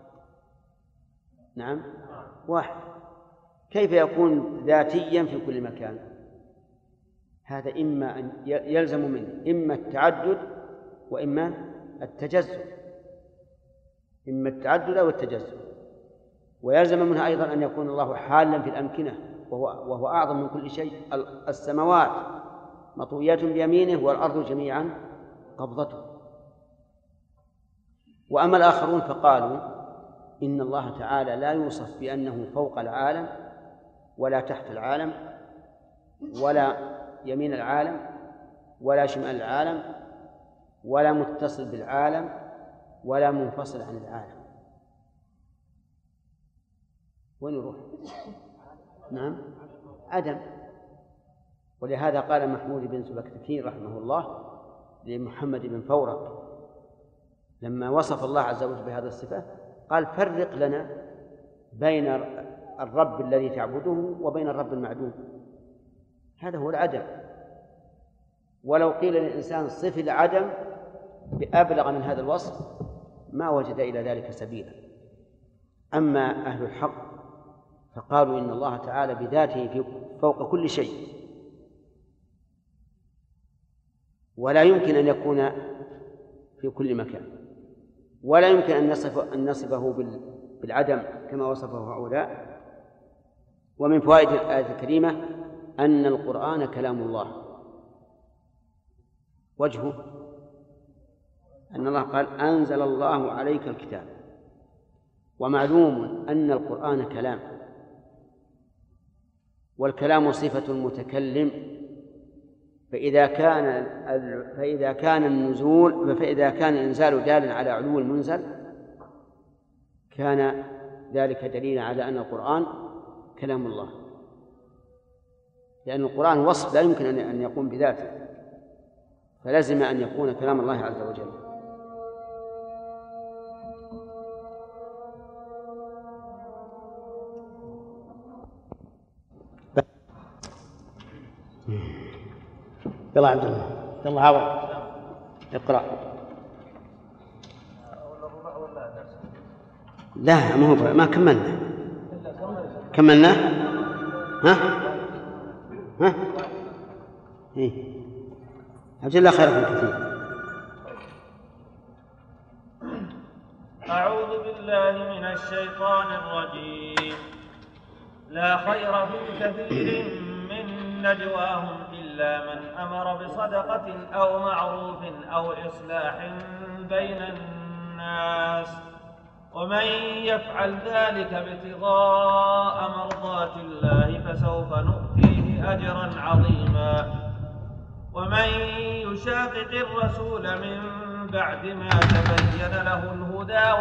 نعم واحد. كيف يكون ذاتيا في كل مكان؟ هذا إما أن يلزم منه إما التعدد وإما التجزؤ، إما التعدد أو التجزؤ. ويلزم منها أيضا أن يكون الله حالا في الأمكنة وهو أعظم من كل شيء. السماوات مطويات بيمينه والأرض جميعا قبضته. وأما الآخرون فقالوا إن الله تعالى لا يوصف بأنه فوق العالم ولا تحت العالم ولا يمين العالم ولا شمال العالم ولا متصل بالعالم ولا منفصل عن العالم. وين يروح؟ نعم عدم. ولهذا قال محمود بن سبكتكين رحمه الله لمحمد بن فورق لما وصف الله عز وجل بهذه الصفة قال فرق لنا بين الرب الذي تعبده وبين الرب المعدوم. هذا هو العدم. ولو قيل للإنسان صف العدم بأبلغ من هذا الوصف ما وجد إلى ذلك سبيلا. أما أهل الحق فقالوا إن الله تعالى بذاته فوق كل شيء ولا يمكن أن يكون في كل مكان، ولا يمكن أن نصفه بالعدم كما وصفه هؤلاء. ومن فوائد الآية الكريمة أن القرآن كلام الله. وجهه أن الله قال أنزل الله عليك الكتاب، ومعلوم أن القرآن كلام، والكلام صفة المتكلم، فإذا كان الإنزال دالا على علو المنزل كان ذلك دليلا على أن القرآن كلام الله، لأن القرآن وصف لا يمكن أن يقوم بذاته، فلازم أن يكون كلام الله عز وجل. يلا عبد الله، يلا عوض اقرأ. لا ما كملنا. ها إيه عبد الله خيركم كثير. أعوذ بالله من الشيطان الرجيم. لا خير في كثير من نجواهم إلا من أمر بصدقة أو معروف أو إصلاح بين الناس، ومن يفعل ذلك ابتغاء مرضات الله فسوف نؤتيه أجرا عظيما. ومن يشاقق الرسول من بعد ما تبين له الهدى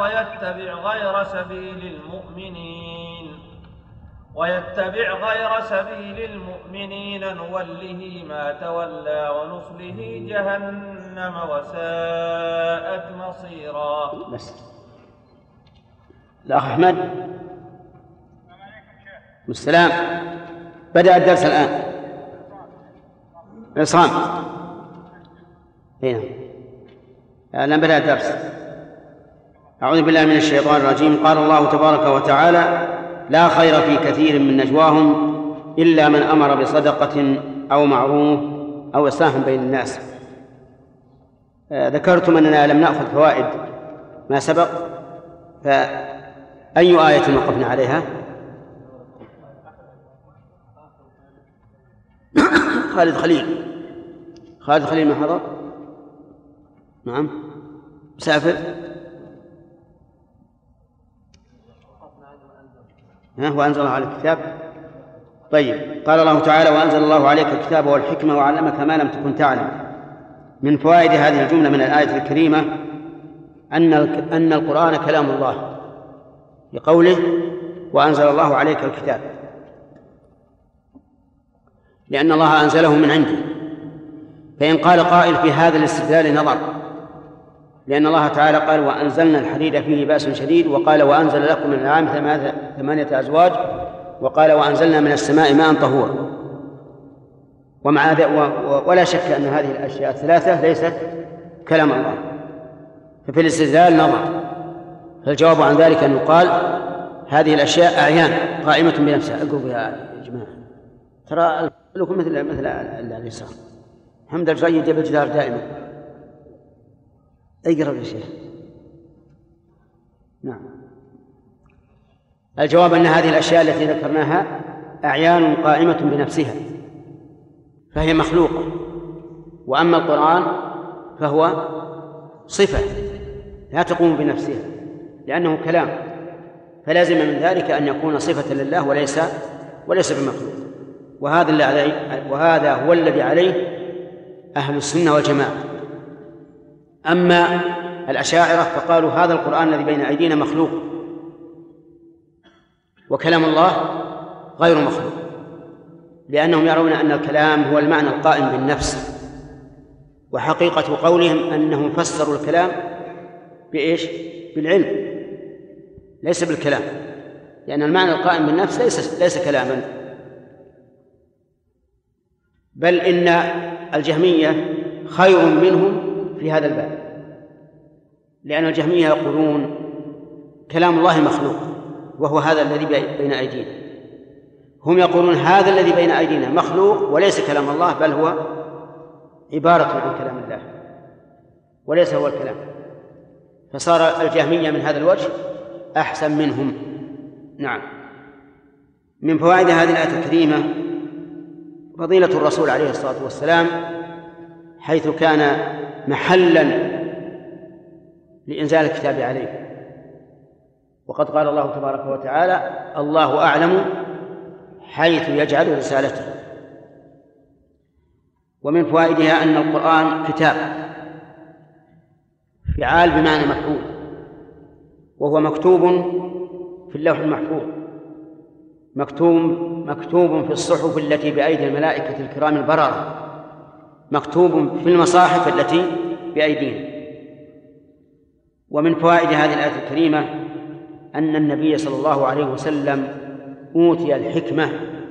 ويتبع غير سبيل المؤمنين نوله ما تولى ونصله جهنم وساءت مصيرا. بس الأخ أحمد والسلام. بدأ الدرس الآن. عصام هنا الآن بدأ الدرس. أعوذ بالله من الشيطان الرجيم. قال الله تبارك وتعالى لا خير في كثير من نجواهم إلا من أمر بصدقة أو معروف أو إصلاح بين الناس. ذكرتم أننا لم نأخذ فوائد ما سبق، فأي آية وقفنا عليها؟ خالد خليل ما حضر؟ نعم مسافر. وأنزل الله عليك الكتاب. طيب، قال الله تعالى وأنزل الله عليك الكتاب والحكمة وعلمك ما لم تكن تعلم. من فوائد هذه الجملة من الآية الكريمة أن القرآن كلام الله لقوله وأنزل الله عليك الكتاب، لأن الله أنزله من عنده. فإن قال قائل في هذا الاستدلال نظر، لأن الله تعالى قال وأنزلنا الحديد فيه بأس شديد، وقال وأنزل لكم من الأنعام 8 أزواج، وقال وأنزلنا من السماء ماء طهورا. ولا شك أن هذه الأشياء الثلاثة ليست كلام الله. ففي الاستدلال نظر. فالجواب عن ذلك أن يقال هذه الأشياء أعيان قائمة بنفسها. اقربوا يا جماعة، ترى لكم مثل اليسار. حمد الجيد جاب الجدار دائما. اقرب يا شيخ. نعم. الجواب أن هذه الأشياء التي ذكرناها أعيان قائمة بنفسها فهي مخلوقة، وأما القرآن فهو صفة لا تقوم بنفسها لأنه كلام، فلازم من ذلك أن يكون صفة لله وليس بمخلوق. وهذا هو الذي عليه أهل السنة والجماعة. أما الأشاعرة فقالوا هذا القرآن الذي بين أيدينا مخلوق، وكلام الله غير مخلوق، لأنهم يرون أن الكلام هو المعنى القائم بالنفس، وحقيقة قولهم أنهم فسروا الكلام بإيش؟ بالعلم ليس بالكلام، لأن المعنى القائم بالنفس ليس كلاما. بل إن الجهمية خير منهم في هذا الباب، لأن الجهمية يقولون كلام الله مخلوق وهو هذا الذي بين أيدينا، هم يقولون هذا الذي بين أيدينا مخلوق وليس كلام الله، بل هو عبارة عن كلام الله وليس هو الكلام. فصار الجهمية من هذا الوجه أحسن منهم. نعم. من فوائد هذه الآية الكريمة فضيلة الرسول عليه الصلاة والسلام، حيث كان محلا لإنزال الكتاب عليه، وقد قال الله تبارك وتعالى الله أعلم حيث يجعل رسالته. ومن فوائدها أن القرآن كتاب فعال بمعنى مفعول، وهو مكتوب في اللوح المحفوظ، مكتوب في الصحف التي بأيدي الملائكة الكرام البررة، مكتوب في المصاحف التي بأيدينا. ومن فوائد هذه الآية الكريمة أن النبي صلى الله عليه وسلم أوتي الحكمة.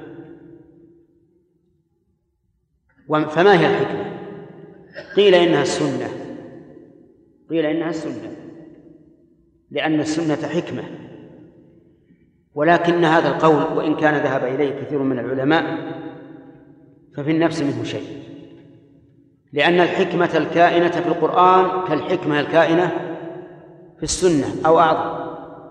فما هي الحكمة؟ قيل إنها السنة، لأن السنة حكمة، ولكن هذا القول وإن كان ذهب إليه كثير من العلماء ففي النفس منه شيء، لأن الحكمة الكائنة في القرآن كالحكمة الكائنة في السنة أو أعظم.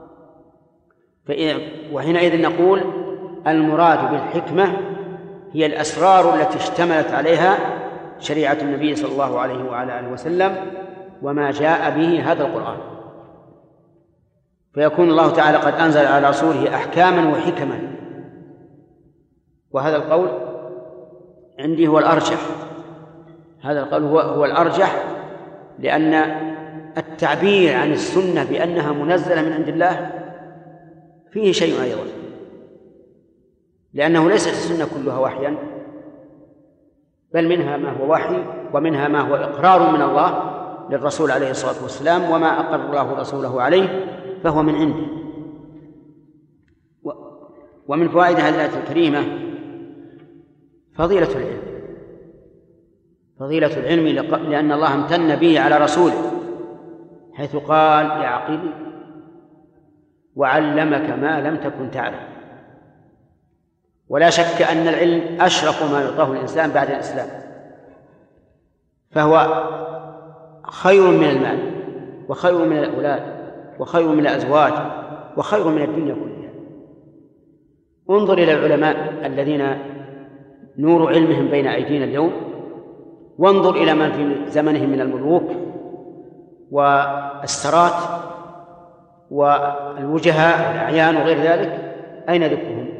وحينئذ نقول المراد بالحكمة هي الأسرار التي اشتملت عليها شريعة النبي صلى الله عليه وعلى آله وسلم وما جاء به هذا القرآن، فيكون الله تعالى قد أنزل على رسوله أحكاما وحكما. وهذا القول عندي هو الأرجح، هذا القول هو الأرجح، لأن التعبير عن السنة بأنها منزلة من عند الله فيه شيء أيضا، لأنه ليست السنة كلها وحيا، بل منها ما هو وحي ومنها ما هو إقرار من الله للرسول عليه الصلاة والسلام، وما أقر الله رسوله عليه فهو من عنده. ومن فوائد هذه الآية الكريمة فضيلة العلم لأن الله امتن به على رسوله، حيث قال يعقل وعلمك ما لم تكن تعلم. ولا شك أن العلم أشرف ما يعطاه الإنسان بعد الإسلام، فهو خير من المال وخير من الأولاد وخير من الأزواج وخير من الدنيا كلها. انظر إلى العلماء الذين نور علمهم بين أيدينا اليوم، وانظر إلى من في زمنهم من الملوك والسرات والوجهاء والأعيان وغير ذلك، أين ذكرهم؟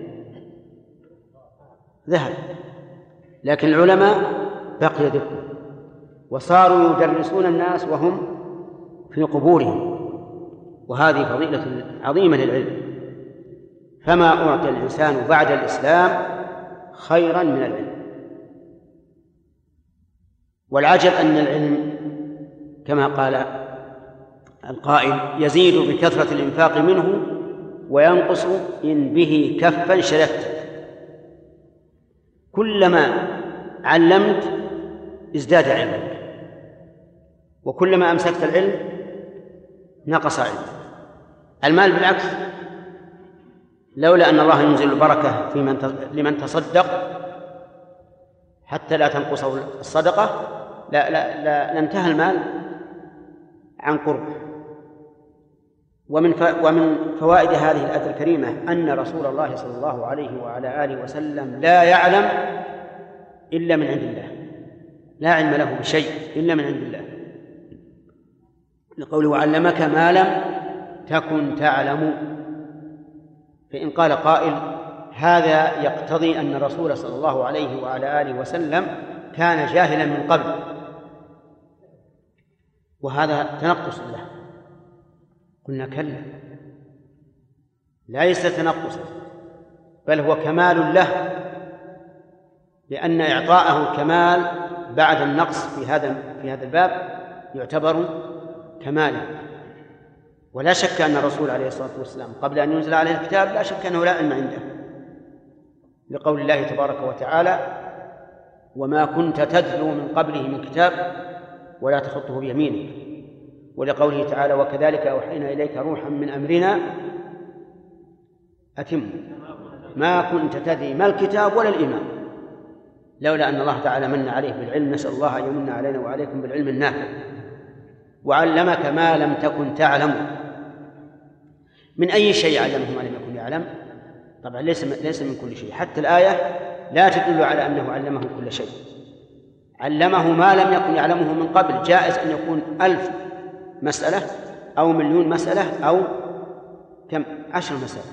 ذهب. لكن العلماء بقي ذكرهم، وصاروا يدرسون الناس وهم في قبورهم، وهذه فضيلة عظيمة للعلم. فما أعطي الإنسان بعد الإسلام خيرا من العلم. والعجب أن العلم كما قال القائل يزيد بكثرة الإنفاق منه وينقص إن به كفا شلت. كلما علمت ازداد علمك، وكلما أمسكت العلم نقص علمه. المال بالعكس، لولا أن الله ينزل البركة لمن تصدق حتى لا تنقصه الصدقة لانتهى المال عن قربه. ومن فوائد هذه الآية الكريمة أن رسول الله صلى الله عليه وعلى آله وسلم لا يعلم إلا من عند الله، لا علم له بشيء إلا من عند الله، لقوله وعلمك ما لم تكن تعلم. فإن قال قائل هذا يقتضي أن الرسول صلى الله عليه وعلى آله وسلم كان جاهلا من قبل، وهذا تنقص له. قلنا كلا، ليس تنقصا بل هو كمال له، لأن إعطاءه الكمال بعد النقص في هذا الباب يعتبر كمالا. ولا شك أن الرسول عليه الصلاة والسلام قبل أن ينزل عليه الكتاب لا شك أنه لا علم عنده، لقول الله تبارك وتعالى وما كنت تتلو من قبله من كتاب ولا تخطه بيمينك، ولقوله تعالى وكذلك أوحينا إليك روحا من أمرنا أتم ما كنت تدري ما الكتاب ولا الإيمان، لولا أن الله تعالى من عليه بالعلم، نسأل الله أن يمن علينا وعليكم بالعلم النافع. وعلمك ما لم تكن تعلم، من أي شيء علمه ما لم يكن يعلم؟ طبعا ليس من كل شيء، حتى الآية لا تدل على أنه علمه كل شيء، علمه ما لم يكن يعلمه من قبل. جائز أن يكون 1000 مسألة أو 1,000,000 مسألة أو كم 10 مسألة،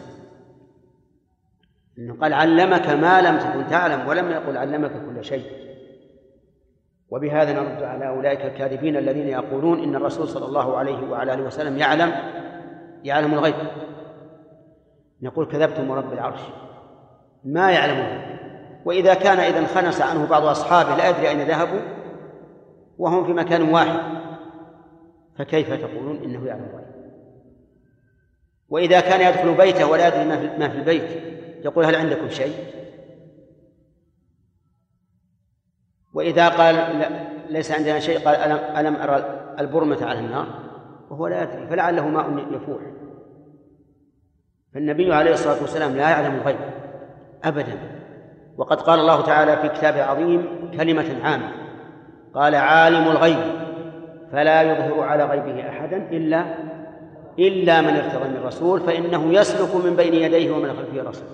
إنه قال علمك ما لم تكن تعلم ولم يقل علمك كل شيء. وبهذا نرد على أولئك الكاذبين الذين يقولون إن الرسول صلى الله عليه وعلى آله وسلم يعلم الغيب. نقول كذبتم ورب العرش، ما يعلم الغيب. وإذا كان إذا انخنس عنه بعض أصحابه لا يدري أين ذهبوا وهم في مكان واحد، فكيف تقولون إنه يعلم الغيب؟ وإذا كان يدخل بيته ولا يدري ما في البيت يقول هل عندكم شيء؟ وإذا قال لا ليس عندنا شيء قال ألم أرى البرمة على النار وهو لا يدري، فلعله ماء يفوح. فالنبي عليه الصلاة والسلام لا يعلم الغيب أبدا. وقد قال الله تعالى في كتابه العظيم كلمة عامة، قال عالم الغيب فلا يظهر على غيبه أحدا إلا من ارتضى من رسول فإنه يسلك من بين يديه ومن خلفه رسول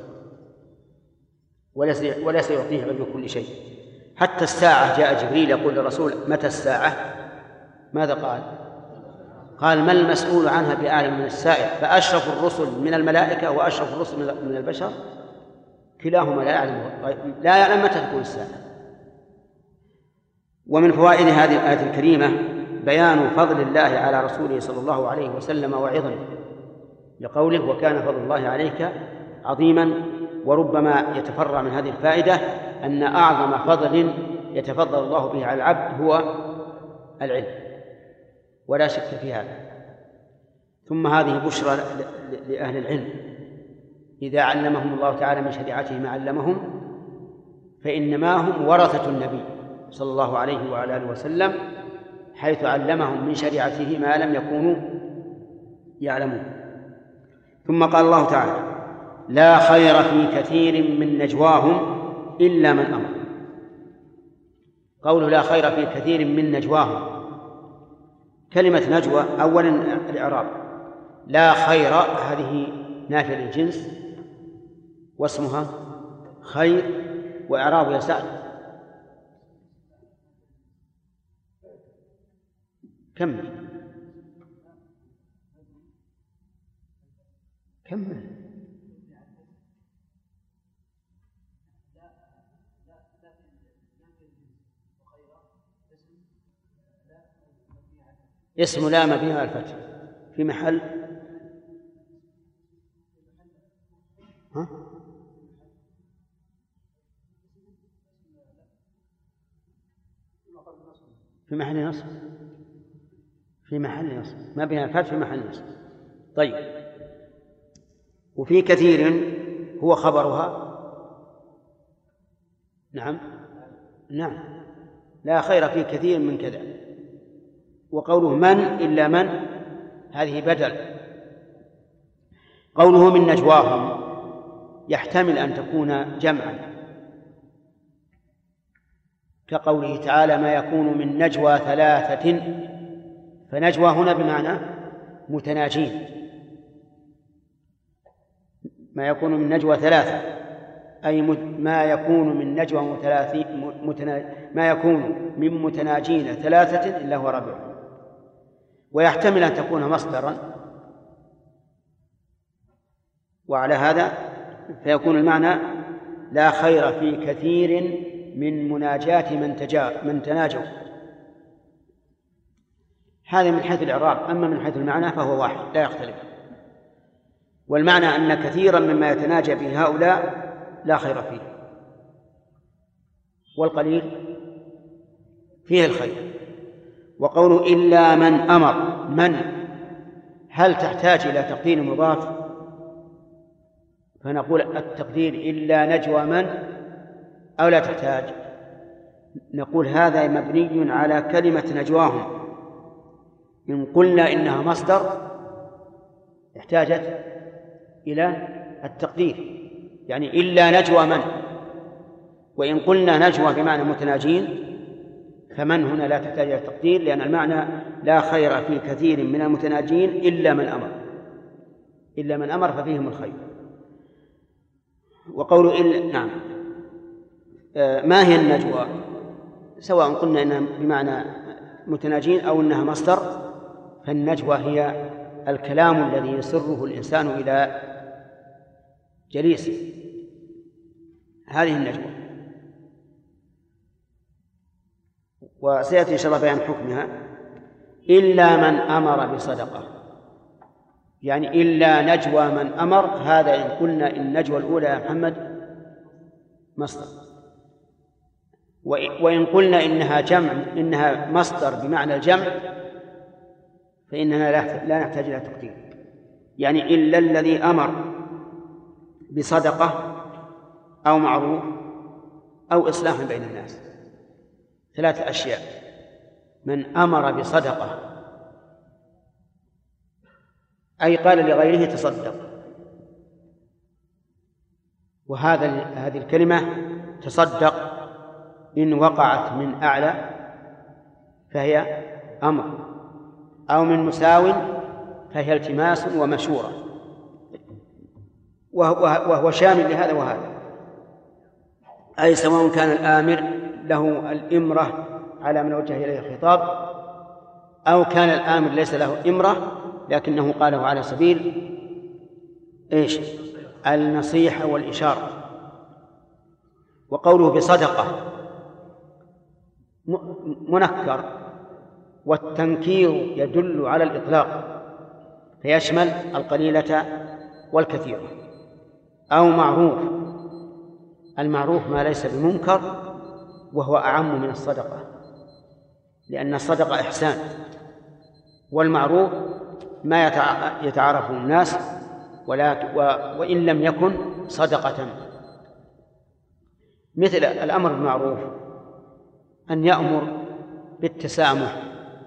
وليس يعطيه غيب كل شيء. حتى الساعة جاء جبريل يقول للرسول متى الساعة؟ ماذا قال ما المسؤول عنها بأعلم من السائل. فأشرف الرسل من الملائكة وأشرف الرسل من البشر كلاهما لا يعلم متى تكون الساعة. ومن فوائد هذه الآية الكريمة بيان فضل الله على رسوله صلى الله عليه وسلم وعظمه، لقوله وكان فضل الله عليك عظيما. وربما يتفرع من هذه الفائدة أن أعظم فضل يتفضل الله به على العبد هو العلم، ولا شك في هذا. ثم هذه بشرى لأهل العلم، إذا علمهم الله تعالى من شريعته ما علمهم فإنما هم ورثة النبي صلى الله عليه وعلى آله وسلم، حيث علمهم من شريعته ما لم يكونوا يعلمون. ثم قال الله تعالى لا خير في كثير من نجواهم إلا من أمر. قوله لا خير في كثير من نجواهم، كلمة نجوى أولا الإعراب لا خير هذه نافية للجنس واسمها خير وإعراب يسعد. كمل اسم لا مبني على الفتح في محل في محل نصب مبني على الفتح في محل نصب. طيب وفي كثير هو خبرها نعم لا خير في كثير من كذا. وقوله من إلا من هذه بدل. قوله من نجواهم يحتمل أن تكون جمعا، كقوله تعالى ما يكون من نجوى ثلاثة، فنجوى هنا بمعنى متناجين، ما يكون من نجوى ثلاثة أي ما يكون من نجوى ما يكون من متناجين ثلاثة إلا هو رابعهم. ويحتمل أن تكون مصدرا، وعلى هذا فيكون المعنى لا خير في كثير من مناجاة من تناجوا. هذا من حيث الإعراب، أما من حيث المعنى فهو واحد لا يختلف. والمعنى أن كثيرا مما يتناجى به هؤلاء لا خير فيه، والقليل فيه الخير. وقوله إلا من أمر، من هل تحتاج إلى تقدير مضاف؟ فنقول التقدير إلا نجوى من، أو لا تحتاج؟ نقول هذا مبني على كلمة نجواهم. إن قلنا إنها مصدر احتاجت إلى التقدير، يعني إلا نجوى من. وإن قلنا نجوى بمعنى متناجين فمن هنا لا تحتاج إلى التقدير، لأن المعنى لا خير في كثير من المتناجين إلا من أمر، إلا من أمر ففيهم الخير. وقوله إلا نعم، ما هي النجوى؟ سواء قلنا إنها بمعنى متناجين أو إنها مصدر، فالنجوى هي الكلام الذي يسره الإنسان إلى جليسه، هذه النجوى. وسيأتي إن شاء الله بيان حكمها. إلا من أمر بصدقة، يعني إلا نجوى من أمر، هذا إن قلنا إن النجوى الأولى يا محمد مصدر، وإن قلنا إنها جمع، إنها مصدر بمعنى الجمع، فإننا لا نحتاج إلى تقدير. يعني إلا الذي أمر بصدقة أو معروف أو إصلاح بين الناس، ثلاثة أشياء: من أمر بصدقة أي قال لغيره تصدق، هذه الكلمة تصدق إن وقعت من أعلى فهي أمر، أو من مساو فهي التماس ومشورة، وهو شامل لهذا وهذا، أي سواء كان الآمر له الإمرة على من وجه إليه الخطاب، أو كان الآمر ليس له إمرة لكنه قاله على سبيل إيش؟ النصيحة والإشارة. وقوله بصدقة منكر، والتنكير يدل على الإطلاق فيشمل القليلة والكثير. أو معروف، المعروف ما ليس بمنكر وهو أعم من الصدقة، لأن الصدقة إحسان، والمعروف ما يتعارف الناس وإن لم يكن صدقة. مثل الأمر بالمعروف أن يأمر بالتسامح،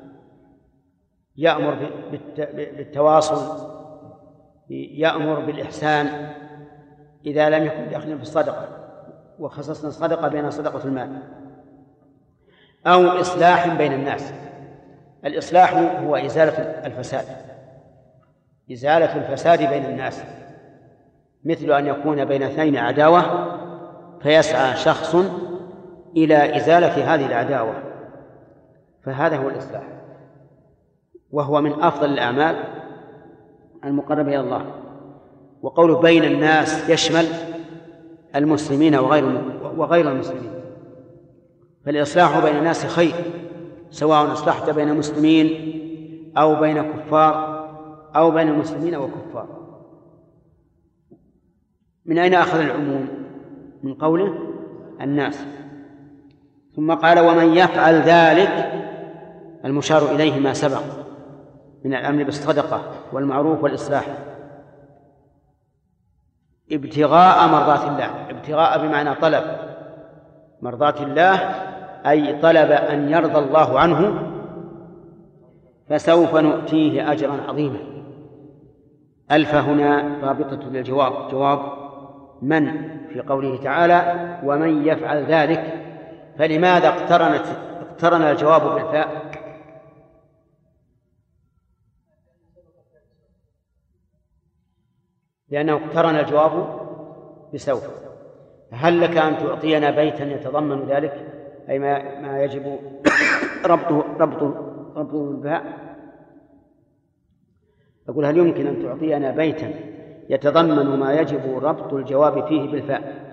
يأمر بالتواصل، يأمر بالإحسان إذا لم يكن داخلا في الصدقة، وخصصنا الصدقة بين صدقة المال. أو إصلاح بين الناس، الإصلاح هو إزالة الفساد، إزالة الفساد بين الناس، مثل أن يكون بين اثنين عداوة فيسعى شخص إلى إزالة هذه العداوة، فهذا هو الإصلاح، وهو من أفضل الأعمال المقربة إلى الله. وقوله بين الناس يشمل المسلمين وغير المسلمين، فالإصلاح بين الناس خير، سواء أصلحت بين مسلمين أو بين كفار أو بين المسلمين وكفار. من أين أخذ العموم؟ من قوله الناس. ثم قال ومن يفعل ذلك، المشار إليه ما سبق من الأمر بالصدقة والمعروف والإصلاح، ابتغاء مرضات الله، ابتغاء بمعنى طلب مرضات الله، أي طلب أن يرضى الله عنه فسوف نؤتيه أجرا عظيما. ألف هنا رابطة للجواب، جواب من في قوله تعالى ومن يفعل ذلك، فلماذا اقترن الجواب بالفاء؟ لأنه اقترن الجواب بسوف. هل لك أن تعطينا بيتا يتضمن ذلك، أي ما يجب ربطه بالفاء؟ أقول هل يمكن أن تعطينا بيتا يتضمن ما يجب ربط الجواب فيه بالفاء؟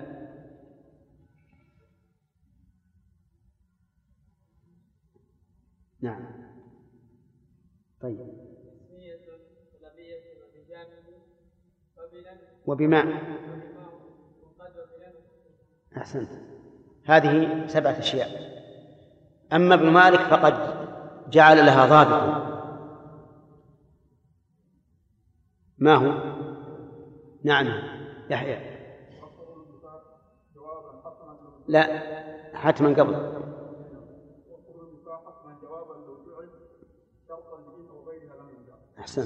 نعم. طيب. وبما أحسنت. هذه 7 أشياء. أما ابن مالك فقد جعل لها ضابطا. ما هو؟ نعم يحيى. لا، حتما قبل. أحسنت.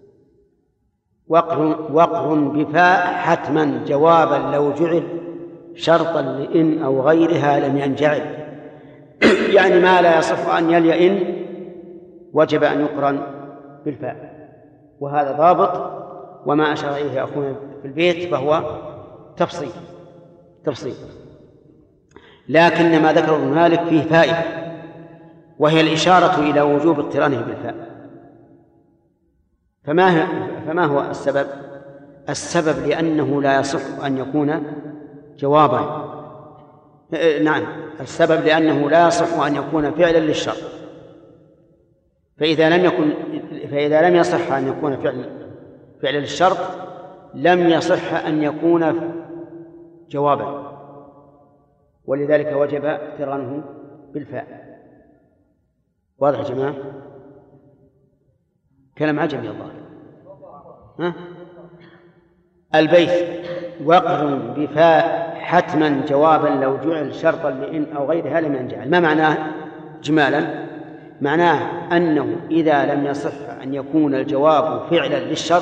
وقر بفاء حتما جوابا لو جعل شرطا لإن أو غيرها لم ينجعل. يعني ما لا يصح أن يلي إن وجب أن يقرن بالفاء، وهذا ضابط. وما أشار إليه أخونا في البيت فهو تفصيل. لكن ما ذكره ابن مالك فيه فائدة، وهي الإشارة إلى وجوب اقترانه بالفاء. فما هو السبب؟ السبب لأنه لا يصح أن يكون جوابا. نعم، السبب لأنه لا يصح أن يكون فعلا للشرط. فإذا لم يصح أن يكون فعلا للشرط لم يصح أن يكون جوابا، ولذلك وجب اقترانه بالفاء. واضح يا جماعة؟ كلام عجب يا الله. البيت وقر بفاء حتما جوابا لو جعل شرطا لإن أو غيرها لم ينجعل. ما معناه جمالا؟ معناه أنه إذا لم يصح أن يكون الجواب فعلا للشرط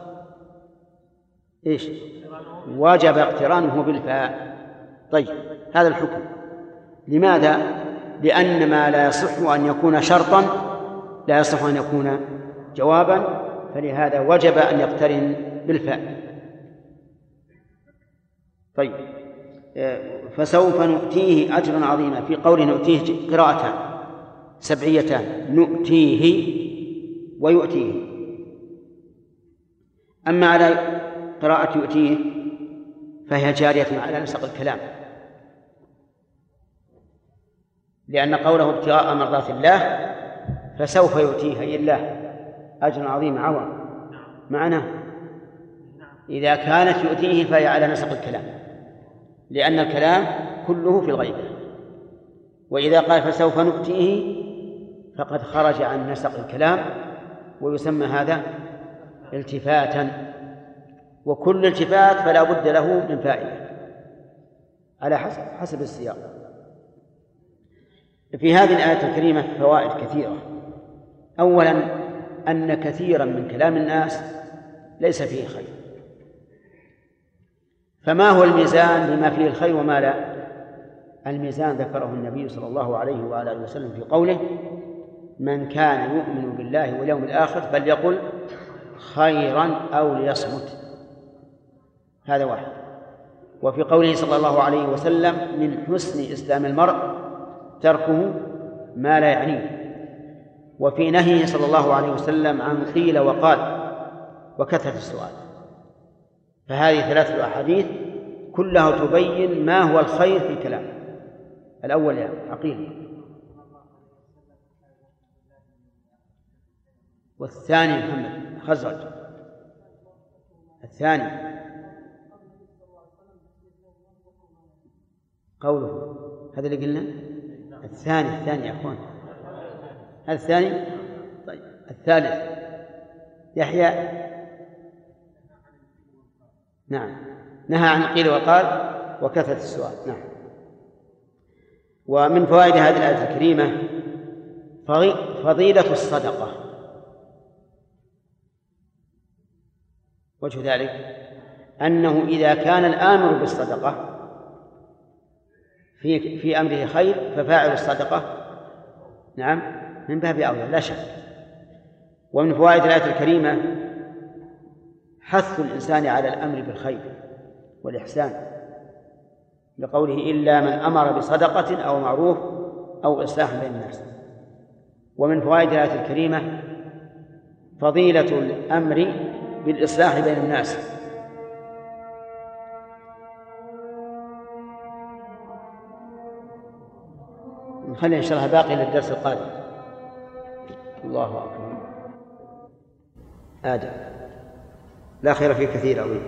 وجب اقترانه بالفاء. طيب، هذا الحكم. لماذا؟ لأن ما لا يصح أن يكون شرطا لا يصح أن يكون جوابا، فلهذا وجب أن يقترن بالفاء. طيب، فسوف نؤتيه أجرا عظيما. في قول نؤتيه قراءتان سبعيتان، نؤتيه ويؤتيه. أما على قراءة يؤتيه فهي جارية على نسق الكلام، لأن قوله ابتغاء مرضات الله فسوف يؤتيه أي الله أجرا عظيما عظم معناه. إذا كانت يؤتيه فهي على نسق الكلام، لأن الكلام كله في الغيبة. وإذا قال فسوف نؤتيه فقد خرج عن نسق الكلام، ويسمى هذا التفاتا، وكل التفات فلا بد له من فائدة على حسب السياق. في هذه الآية الكريمة فوائد كثيرة. أولا، أن كثيرا من كلام الناس ليس فيه خير، فما هو الميزان لما فيه الخير وما لا؟ الميزان ذكره النبي صلى الله عليه وآله وسلم في قوله من كان يؤمن بالله واليوم الآخر فليقل خيرا أو ليصمت. هذا واحد. وفي قوله صلى الله عليه وسلم من حسن إسلام المرء تركه ما لا يعنيه. وفي نهيه صلى الله عليه وسلم عن قيل وقال وكثرة السؤال. فهذه 3 أحاديث كلها تبين ما هو الخير في الكلام. الأول يا عقيل، والثاني محمد خزرج، الثاني قوله هذا اللي قلنا. الثاني يا أخوان، هذا الثاني. طيب، الثالث يحيى. نعم، نهى عن قيل وقال وكثرة السؤال. نعم. ومن فوائد هذه الآية الكريمة فضيلة الصدقة وجه ذلك أنه إذا كان الآمر بالصدقة في أمره خير ففاعل الصدقة نعم من باب أولى لا شك. ومن فوائد الآية الكريمة حث الإنسان على الأمر بالخير والإحسان لقوله إلا من أمر بصدقة أو معروف أو إصلاح بين الناس. ومن فوائد الآية الكريمة فضيلة الأمر بالإصلاح بين الناس. نخلي نشرها باقي للدرس القادم. الله أكبر. آدم لا خير فيه كثير أوي.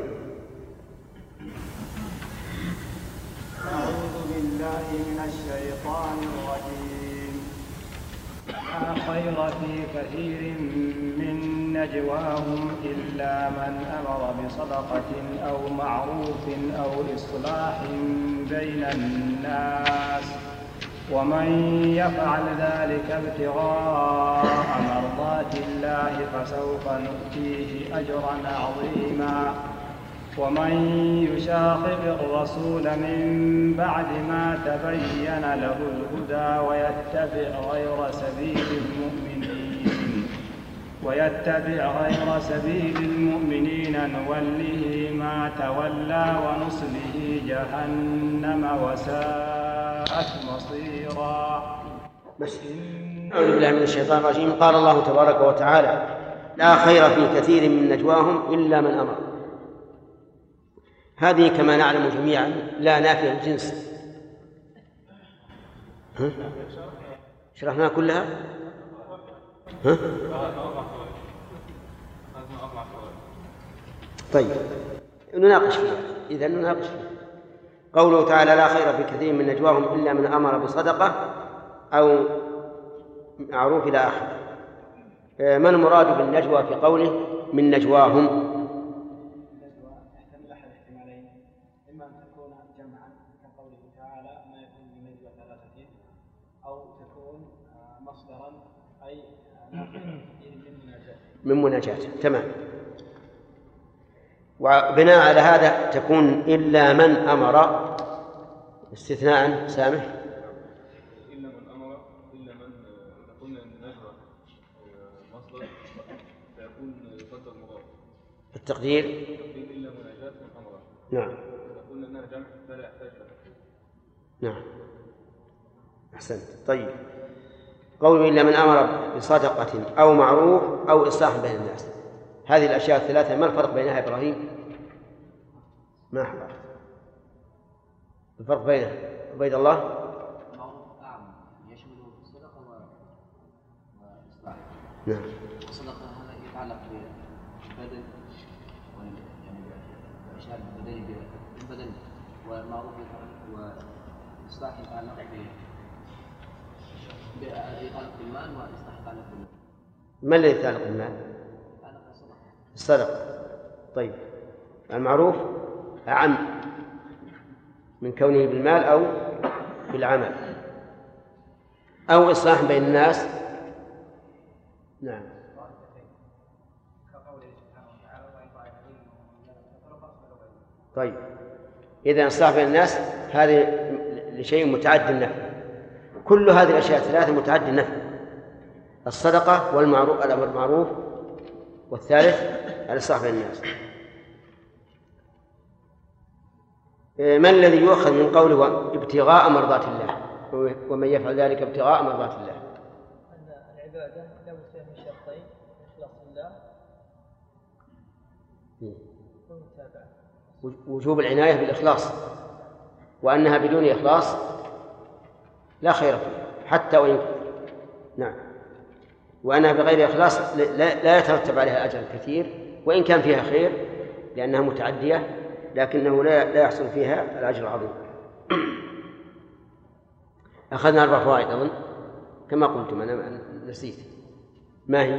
أعوذ بالله من الشيطان الرجيم. لا خير في كثير من نجواهم إلا من أمر بصدقة أو معروف أو إصلاح بين الناس ومن يفعل ذلك ابتغاء مرضات الله فسوف نؤتيه أجرا عظيما ومن يشاقق الرسول من بعد ما تبين له الهدى ويتبع غير سبيل المؤمنين نوله ما تولى ونصله جهنم وساءت مصيرا. أعوذ بالله من الشيطان الرجيم. قال الله تبارك وتعالى لا خير في كثير من نجواهم إلا من أمر. هذه كما نعلم جميعا لا نافية الجنس. شرحناها كلها. طيب نناقش فيها. إذا نناقش فيها. قوله تعالى لا خير في كثير من نجواهم إلا من أمر بصدقة أو معروف إلى آخره. ما المراد بالنجوى في قوله من نجواهم؟ يحتمل أحد احتمالين، إما أن تكون جمعا كقوله تعالى ما يكون من نجوى ثلاثة، أو تكون مصدرا أي من مناجاة. تمام. وبناء على هذا تكون إلا من أمر استثناء سامح. إلا من أمر إلا من قلنا أن النجوى مصدر فيكون يقدر مضاف. التقدير إلا مناجاة من أمر. نعم. قلنا أنها جمع فلا يحتاج لها. نعم أحسنت. طيب قوله إلا من أمر بصدقة أو معروف أو إصلاح بين الناس، هذه الأشياء الثلاثة ما الفرق بينها يا إبراهيم؟ ما حضر الفرق بينها عبيد الله؟ المعروف أعم يشمل الصدقة وإصلاح. نعم. الصدقة هذا يتعلق بالبدن يعني بإشهاد البدن بالبدن، والمعروف وإصلاح يتعلق بالمال، وإصلاح يتعلق بالمال. ما الذي يتعلق بالمال؟ الصدقة. طيب المعروف أعم من كونه بالمال أو بالعمل أو إصلاح بين الناس. نعم. طيب إذا إصلاح بين الناس هذه لشيء متعد النفع. كل هذه الأشياء الثلاثة متعد النفع: الصدقة والمعروف الأمر بالمعروف، والثالث الإصلاح بين الناس. ما الذي يؤخذ من قوله ابتغاء مرضات الله؟ ومن يفعل ذلك ابتغاء مرضات الله. أن العبادة لا بد من شرطين: إخلاص الله والمتابعة. وجوب العناية بالإخلاص، وأنها بدون إخلاص لا خير فيها حتى وإن نعم، وأنها بغير إخلاص لا يترتب عليها أجر كثير، وإن كان فيها خير لأنها متعدية لكنه لا يحصل فيها الأجر العظيم. أخذنا 4 فوائد أظن كما قلتم، أنا نسيت. ما هي؟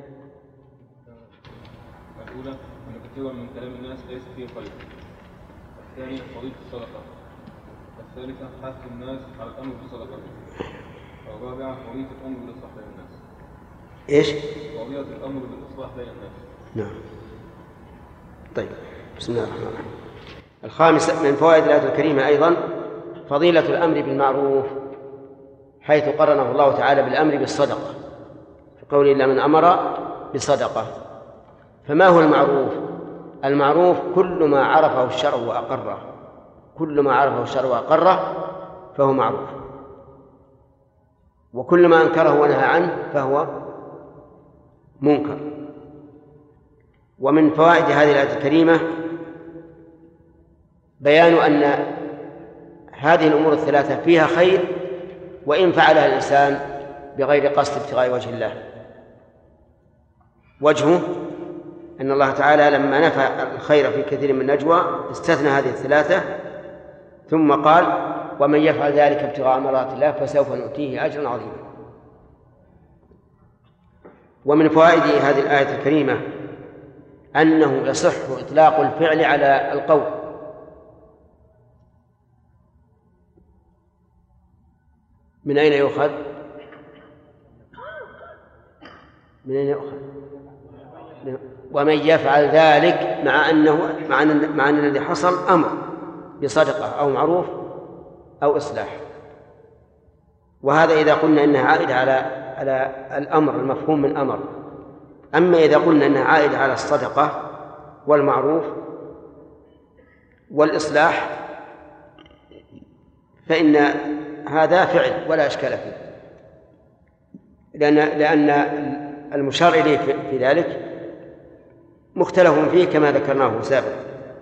الأولى أن كثيرا من كلام الناس ليس فيه خير. الثانية فضيلة الصدقة. الثالثة حث الناس على الأمر بالصدقة. الرابعة فضيلة الأمر بالإصلاح بين الناس. إيش؟ فضيلة الأمر بالإصلاح بين الناس. نعم. طيب، بسم الله الرحمن الرحيم. الخامس من فوائد الآية الكريمة أيضا فضيلة الأمر بالمعروف، حيث قرنه الله تعالى بالأمر بالصدقة في قوله إلا من أمر بصدقة. فما هو المعروف؟ المعروف كل ما عرفه الشرع وأقره، كل ما عرفه الشرع وأقره فهو معروف، وكل ما أنكره ونهى عنه فهو منكر. ومن فوائد هذه الآية الكريمة بيان أن هذه الأمور الثلاثة فيها خير وإن فعلها الإنسان بغير قصد ابتغاء وجه الله. وجهه أن الله تعالى لما نفى الخير في كثير من النجوى استثنى هذه الثلاثة ثم قال ومن يفعل ذلك ابتغاء مرضات الله فسوف نؤتيه أجرا عظيما. ومن فوائد هذه الآية الكريمة أنه يصح إطلاق الفعل على القول، من أين يؤخذ؟ من أين يؤخذ؟ ومن يفعل ذلك مع أن الذي حصل أمر بصدقة أو معروف أو إصلاح، وهذا إذا قلنا إنها عائدة على الأمر المفهوم من أمر. أما إذا قلنا إنها عائدة على الصدقة والمعروف والإصلاح فإن هذا فعل ولا إشكال فيه، لأن المشار إليه في ذلك مختلف فيه كما ذكرناه سابقا.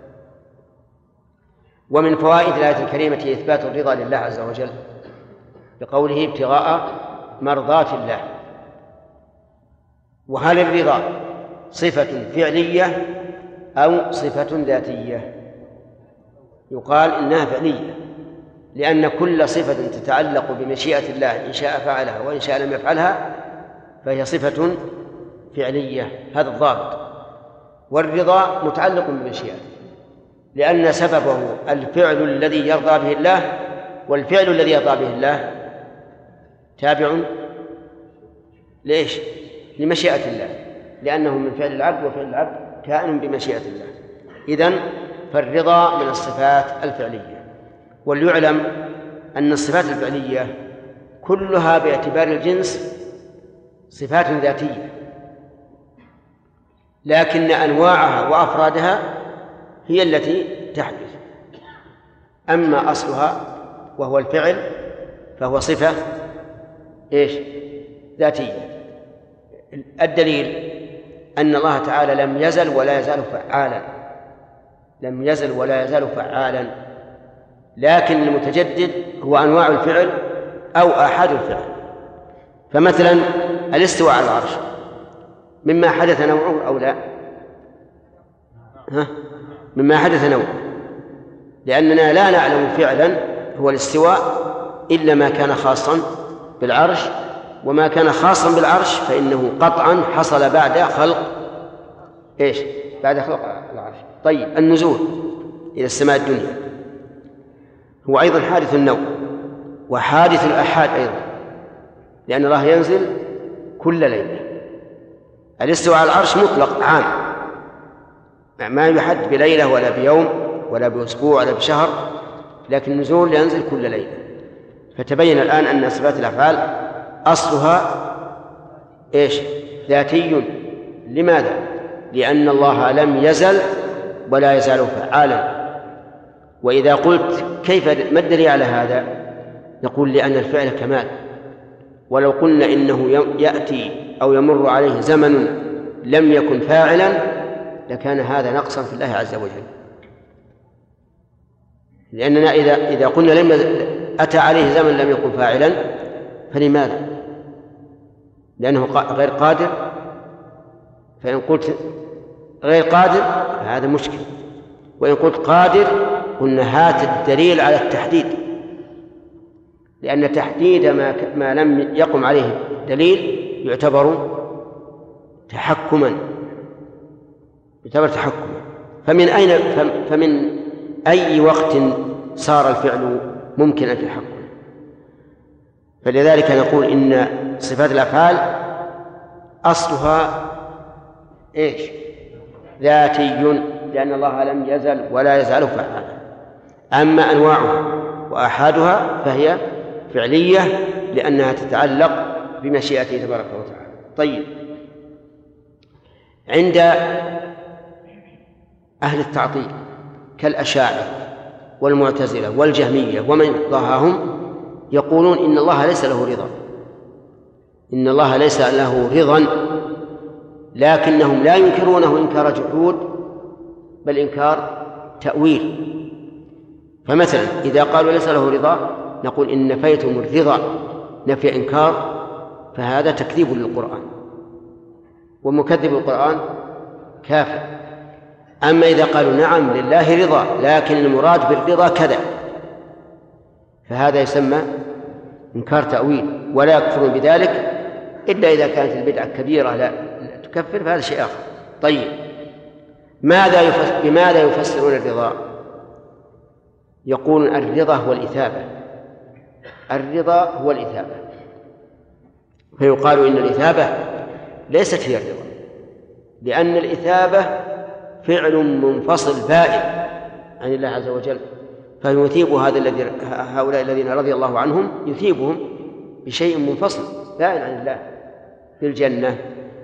ومن فوائد الآية الكريمة إثبات الرضا لله عز وجل بقوله ابتغاء مرضات الله. وهل الرضا صفة فعلية أو صفة ذاتية؟ يقال إنها فعلية، لأن كل صفة تتعلق بمشيئة الله إن شاء فعلها وإن شاء لم يفعلها فهي صفة فعلية، هذا الضابط. والرضا متعلق بمشيئته لأن سببه الفعل الذي يرضى به الله، والفعل الذي يرضى به الله تابع ليش؟ لمشيئة الله، لأنه من فعل العبد وفعل العبد كائن بمشيئة الله. إذن فالرضا من الصفات الفعلية. وليعلم أن الصفات الفعلية كلها باعتبار الجنس صفات ذاتية، لكن أنواعها وأفرادها هي التي تحدث. أما أصلها وهو الفعل فهو صفة ذاتية. الدليل أن الله تعالى لم يزل ولا يزال فعالا، لم يزل ولا يزال فعالا، لكن المتجدد هو أنواع الفعل أو آحاد الفعل. فمثلا الاستواء على العرش مما حدث نوعه أو لا؟ مما حدث نوعه، لأننا لا نعلم فعلا هو الاستواء إلا ما كان خاصا بالعرش، وما كان خاصا بالعرش فإنه قطعا حصل بعد خلق بعد خلق العرش. طيب، النزول إلى السماء الدنيا هو أيضا حادث النوع وحادث الآحاد أيضا، لأن الله ينزل كل ليلة. الاستواء على العرش مطلق عام، ما يحد بليلة ولا بيوم ولا بأسبوع ولا بشهر، لكن النزول ينزل كل ليلة. فتبين الآن أن صفات الأفعال أصلها ذاتي. لماذا؟ لأن الله لم يزل ولا يزال فعالا. وإذا قلت كيف ما الدليل على هذا؟ نقول لأن الفعل كمال، ولو قلنا إنه يأتي أو يمر عليه زمن لم يكن فاعلا لكان هذا نقصا في الله عز وجل. لأننا إذا قلنا أتى عليه زمن لم يكن فاعلا فلماذا؟ لأنه غير قادر. فإن قلت غير قادر هذا مشكل، وإن قلت قادر قلنا هات الدليل على التحديد، لأن تحديد ما لم يقم عليه دليل يعتبر تحكما، فمن أي وقت صار الفعل ممكنا في الحق؟ فلذلك نقول إن صفات الأفعال أصلها ذاتي لأن الله لم يزل ولا يزال فعالا. أما أنواعها وآحادها فهي فعلية لأنها تتعلق بمشيئته تبارك وتعالى. طيب، عند أهل التعطيل كالأشاعرة والمعتزلة والجهمية ومن ضاهاهم يقولون إن الله ليس له رضا، إن الله ليس له رضا، لكنهم لا ينكرونه إنكار جحود بل إنكار تأويل. فمثلا إذا قالوا ليس له رضا نقول إن نفيتم الرضا نفي إنكار فهذا تكذيب للقرآن، ومكذب القرآن كافر. أما إذا قالوا نعم لله رضا لكن المراد بالرضا كذا فهذا يسمى إنكار تأويل، ولا يكفرون بذلك إلا إذا كانت البدعة كبيرة لا تكفر فهذا شيء آخر. طيب، بماذا يفسرون الرضا؟ يقولون الرضا هو الإثابة، الرضا هو الإثابة، فيقال إن الإثابة ليست هي الرضا، لأن الإثابة فعل منفصل بائن عن الله عز وجل، فيثيب هؤلاء الذين رضي الله عنهم يثيبهم بشيء منفصل بائن عن الله في الجنة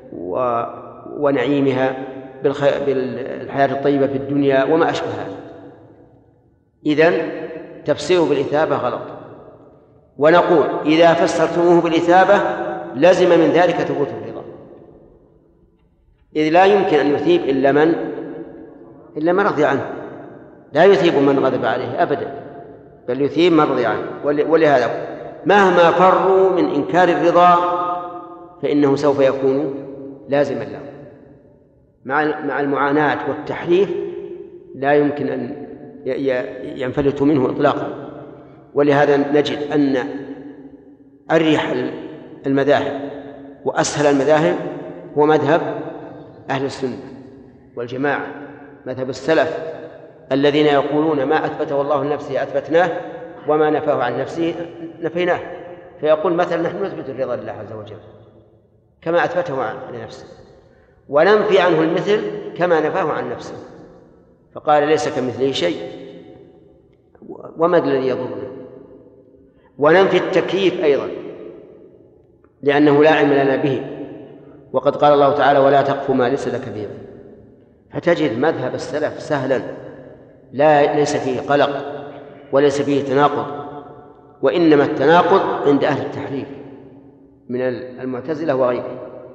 ونعيمها بالحياة الطيبة في الدنيا وما أشبه هذا. إذن تفسيره بالإثابة غلط، ونقول إذا فسرتموه بالإثابة لزم من ذلك ثبوت الرضا، إذ لا يمكن أن يثيب إلا من رضي عنه، لا يثيب من غضب عليه أبدا، بل يثيب من رضي عنه. ولهذا مهما فروا من إنكار الرضا فإنه سوف يكون لازما له مع المعاناة والتحريف، لا يمكن أن ينفلتوا منه إطلاقا. ولهذا نجد أن أريح المذاهب وأسهل المذاهب هو مذهب أهل السنة والجماعة، مذهب السلف الذين يقولون ما أثبته الله لنفسه أثبتناه وما نفاه عن نفسه نفيناه. فيقول مثلا نحن نثبت الرضا لله عز وجل كما أثبته لنفسه، وننفي عنه المثل كما نفاه عن نفسه، فقال ليس كمثله شيء وما الذي يضرنا. وننفي التكييف أيضا لأنه لا علم لنا به، وقد قال الله تعالى ولا تقف ما ليس لك به. فتجد مذهب السلف سهلا ليس فيه قلق وليس فيه تناقض، وإنما التناقض عند أهل التحريف من المعتزلة وغيرهم.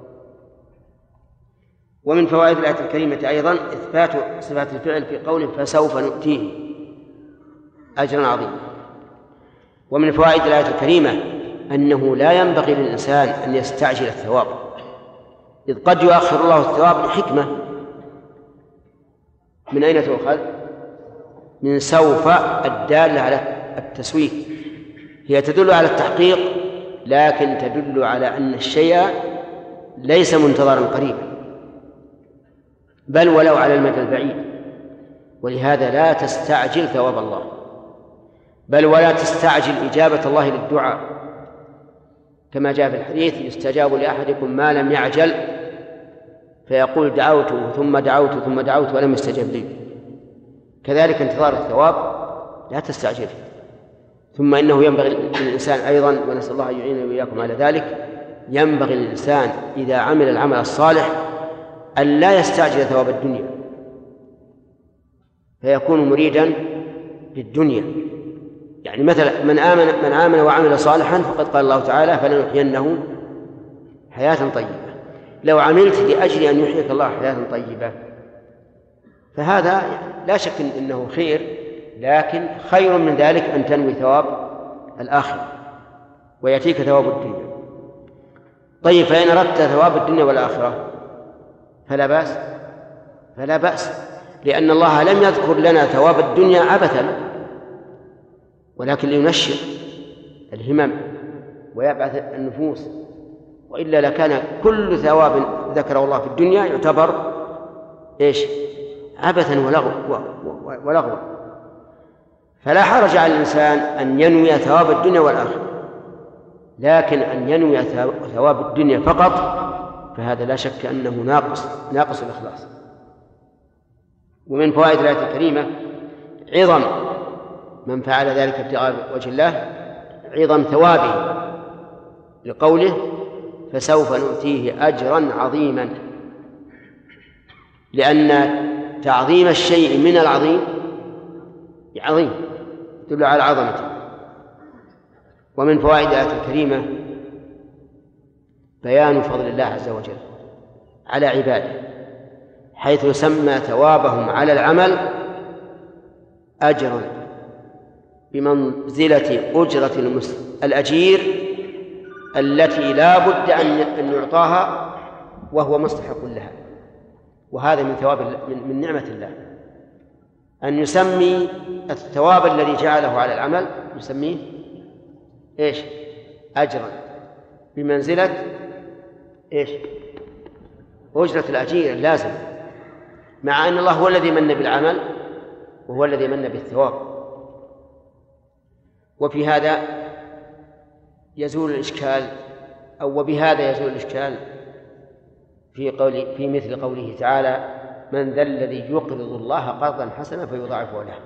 ومن فوائد الآية الكريمة أيضا إثبات صفات الفعل في قول فسوف نؤتيه أجرا عظيما. ومن فوائد الآية الكريمة أنه لا ينبغي للإنسان أن يستعجل الثواب، إذ قد يؤخر الله الثواب لحكمة. من أين تؤخذ؟ من سوف الدالة على التسويف، هي تدل على التحقيق لكن تدل على أن الشيء ليس منتظرا قريبا بل ولو على المدى البعيد. ولهذا لا تستعجل ثواب الله، بل ولا تستعجل إجابة الله للدعاء، كما جاء في الحديث يستجاب لأحدكم ما لم يعجل، فيقول دعوت ثم دعوت ثم دعوت ولم يستجب لي. كذلك انتظار الثواب لا تستعجل. ثم إنه ينبغي للإنسان أيضا، ونسأل الله أن يعيننا وإياكم على ذلك، ينبغي للإنسان إذا عمل العمل الصالح أن لا يستعجل ثواب الدنيا فيكون مريدا للدنيا. يعني مثلا من آمن وعمل صالحا فقد قال الله تعالى فلنحيينه حياة طيبة. لو عملت لأجل أن يحييك الله حياة طيبة فهذا لا شك إنه خير، لكن خير من ذلك أن تنوي ثواب الآخرة ويأتيك ثواب الدنيا. طيب، فإن أردت ثواب الدنيا والآخرة فلا بأس، لأن الله لم يذكر لنا ثواب الدنيا عبثا، ولكن لينشط الهمم ويبعث النفوس، وإلا لكان كل ثواب ذكره الله في الدنيا يعتبر عبثا ولغوا. فلا حرج على الإنسان أن ينوي ثواب الدنيا والآخرة، لكن أن ينوي ثواب الدنيا فقط فهذا لا شك أنه ناقص الإخلاص. ومن فوائد الآية الكريمة عظم من فعل ذلك ابتغاء وجه الله، عظم ثوابه، لقوله فسوف نؤتيه أجرا عظيما، لأن تعظيم الشيء من العظيم عظيم يدل على عظمته. ومن فوائد الآية الكريمة بيان فضل الله عز وجل على عباده، حيث سمى ثوابهم على العمل أجرا بمنزلة أجرة الأجير التي لا بد أن يعطاها وهو مستحق لها. وهذا من ثواب من نعمة الله أن يسمي الثواب الذي جعله على العمل يسميه إيش؟ أجرا بمنزلة إيش؟ أجرة الأجير اللازم، مع أن الله هو الذي من بالعمل وهو الذي من بالثواب. وفي هذا يزول الإشكال، أو وبهذا يزول الإشكال في مثل قوله تعالى من ذا الذي يقرض الله قرضا حسنا فيضاعفه له.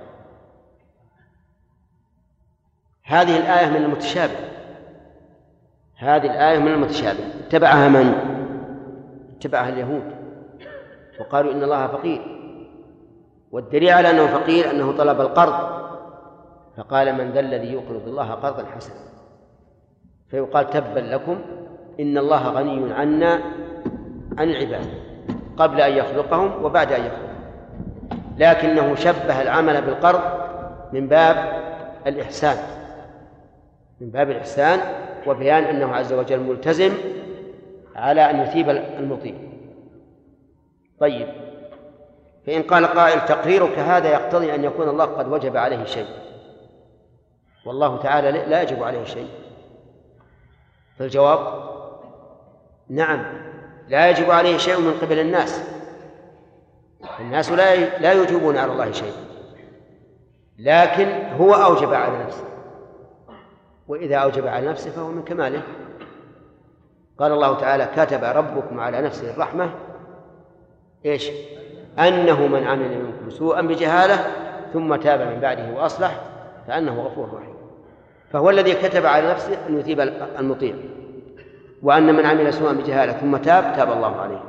هذه الآية من المتشابه، هذه الآية من المتشابه اتبعها من؟ اتبعها اليهود وقالوا إن الله فقير، والدليل على أنه فقير أنه طلب القرض فقال من ذا الذي يقرض الله قرضا حسنا، فيقال تبا لكم إن الله غني عنا عن العباد قبل أن يخلقهم وبعد أن يخلقهم، لكنه شبه العمل بالقرض من باب الإحسان، من باب الإحسان وبيان أنه عز وجل ملتزم على أن يثيب المطيع. طيب، فإن قال قائل تقريرك هذا يقتضي أن يكون الله قد وجب عليه شيء، والله تعالى لا يجب عليه شيء. فالجواب نعم، لا يجب عليه شيء من قبل الناس، الناس لا يجيبون على الله شيء، لكن هو أوجب على نفسه، وإذا أوجب على نفسه فهو من كماله. قال الله تعالى كتب ربكم على نفسه الرحمة إيش؟ أنه من عمل منكم سوءا بجهالة ثم تاب من بعده وأصلح فأنه غفور رحيم. فهو الذي كتب على نفسه أن يثيب المطيع، وأن من عمل سوءا بجهالة ثم تاب الله عليه.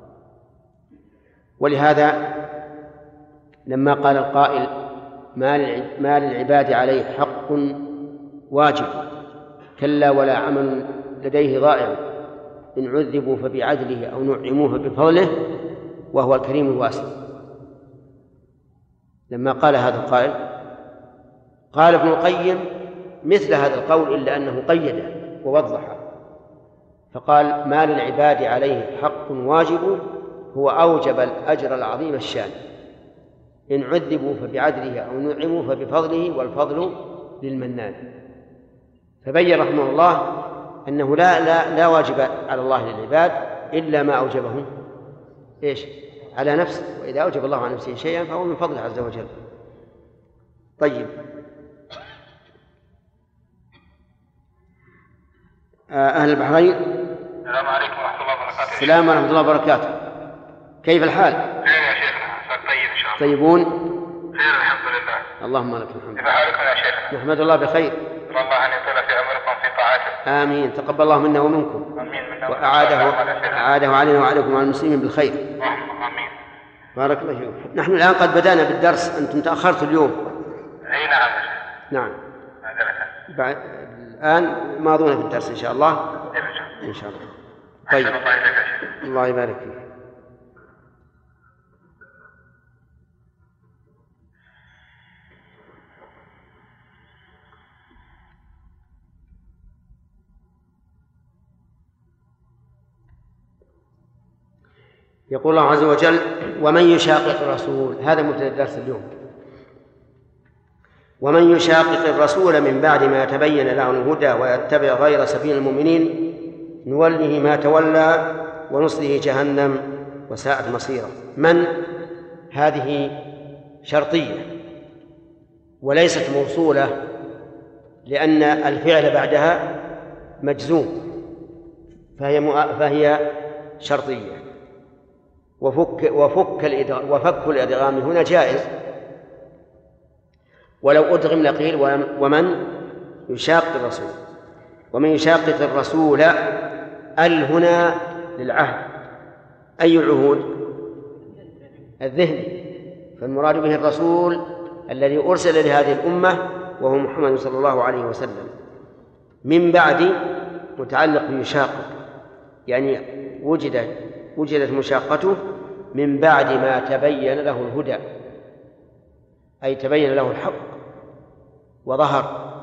ولهذا لما قال القائل ما للعباد عليه حق واجب كلا ولا عمل لديه ضائع إن عذبوا فبعدله أو نعموه بفضله وهو الكريم الواسع، لما قال هذا القائل قال ابن القيم مثل هذا القول إلا أنه قيده ووضحه، فقال ما للعباد عليه حق واجب هو أوجب الأجر العظيم الشان إن عذبوا فبعدله أو نعموا فبفضله والفضل للمنان. فبين رحمه الله أنه لا واجب على الله للعباد إلا ما أوجبه إيش؟ على نفسه، وإذا أوجب الله على نفسه شيئا فهو من فضله عز وجل. طيب، أهل البحرين السلام عليكم ورحمة الله وبركاته. السلام ورحمة الله وبركاته. كيف الحال؟ خير يا شيخنا، طيب إن شاء الله. طيبون؟ خير الحمد لله. اللهم لك الحمد. كيف حالكم يا شيخنا؟ نحمد الله بخير. الله أن يطول في عمركم في طاعته. آمين، تقبل الله منا ومنكم. آمين. وأعاده علينا وعليكم وعلى المسلمين بالخير. آمين. بارك الله فيكم. نحن الآن قد بدأنا بالدرس، أنتم تأخرتوا اليوم. أي نعم. نعم. الآن ماضون في الدرس إن شاء الله. إن شاء الله. طيب. الله يبارك فيك. يقول الله عز وجل ومن يشاقق الرسول، هذا مبتدأ الدرس اليوم، ومن يشاقق الرسول من بعد ما تبين له الهدى ويتبع غير سبيل المؤمنين نوله ما تولى ونصله جهنم وساءت مصيره. من هذه شرطية وليست موصولة، لأن الفعل بعدها مجزوم، فهي شرطية. وفك الإدغام هنا جائز، ولو أدغم لقيل ومن يشاقق الرسول. ومن يشاقق الرسول هنا للعهد، أي العهود؟ الذهني، فالمراد به الرسول الذي أرسل لهذه الأمة وهو محمد صلى الله عليه وسلم. من بعد متعلق بيشاقق، يعني وجدت مشاقته من بعد ما تبين له الهدى، أي تبين له الحق وظهر.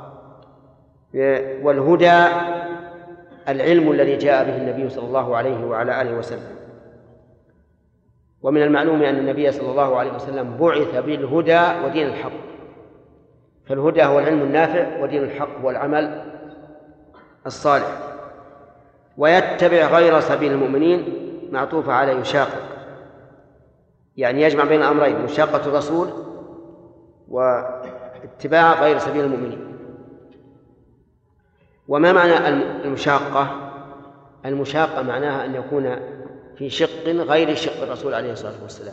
والهدى العلم الذي جاء به النبي صلى الله عليه وعلى آله وسلم. ومن المعلوم أن النبي صلى الله عليه وسلم بعث بالهدى ودين الحق، فالهدى هو العلم النافع، ودين الحق هو العمل الصالح. ويتبع غير سبيل المؤمنين معطوف على يشاقق، يعني يجمع بين الأمرين، مشاقة الرسول واتباع غير سبيل المؤمنين. وما معنى المشاقة؟ المشاقة معناها أن يكون في شق غير شق الرسول عليه الصلاة والسلام،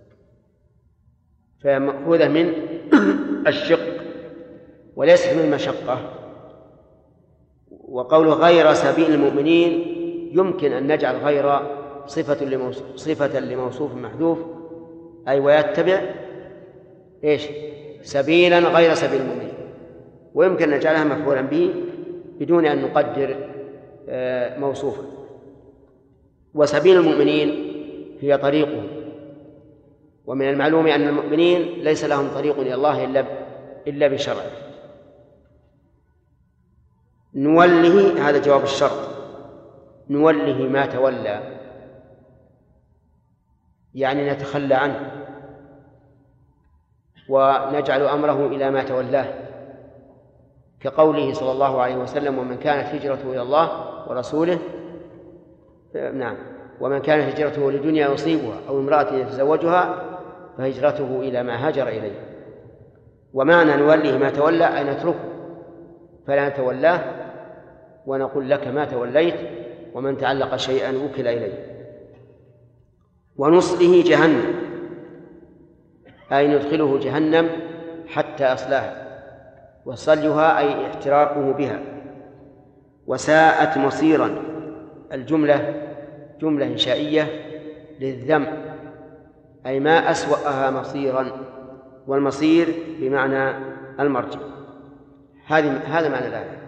فمأخوذة من الشق وليس من المشقة. وقوله غير سبيل المؤمنين يمكن أن نجعل غير صفة لموصوف محذوف، أي ويتبع سبيلا غير سبيل المؤمنين، ويمكن أن نجعلها مفعولا به بدون أن نقدر موصوفا. وسبيل المؤمنين هي طريقهم، ومن المعلوم أن المؤمنين ليس لهم طريق إلى الله إلا بشرعه. نوله، هذا جواب الشرط، نوله ما تولى، يعني نتخلى عنه ونجعل أمره إلى ما تولاه، كقوله صلى الله عليه وسلم: ومن كانت هجرته إلى الله ورسوله، ومن كانت هجرته لدنيا يصيبها أو امرأة يتزوجها فهجرته إلى ما هاجر إليه. ومعنى نوله ما تولى أن نتركه فلا نتولاه ونقول لك ما توليت، ومن تعلق شيئا وكل إليه. ونصله جهنم، أي ندخله جهنم حتى أصلاها، وصلها أي احتراقه بها. وساءت مصيرا، الجملة جملة إنشائية للذم، أي ما أسوأها مصيرا، والمصير بمعنى المرجع. هذا معنى الآية.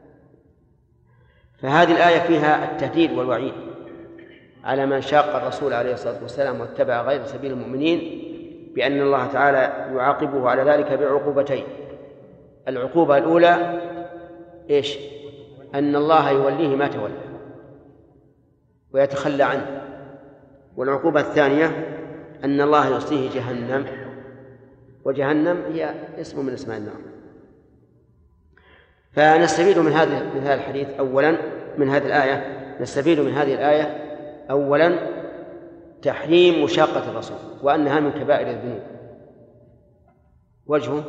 فهذه الآية فيها التهديد والوعيد على من شاق الرسول عليه الصلاة والسلام واتبع غير سبيل المؤمنين، بأن الله تعالى يعاقبه على ذلك بعقوبتين. العقوبة الأولى أن الله يوليه ما تولى ويتخلى عنه، والعقوبة الثانية أن الله يصليه جهنم، وجهنم هي اسم من اسماء النار. فنستفيد من هذا الحديث أولا، من هذه الآية نستفيد من هذه الآية أولا تحريم مشاقة الرسول، وأنها من كبائر الذنوب. وجهه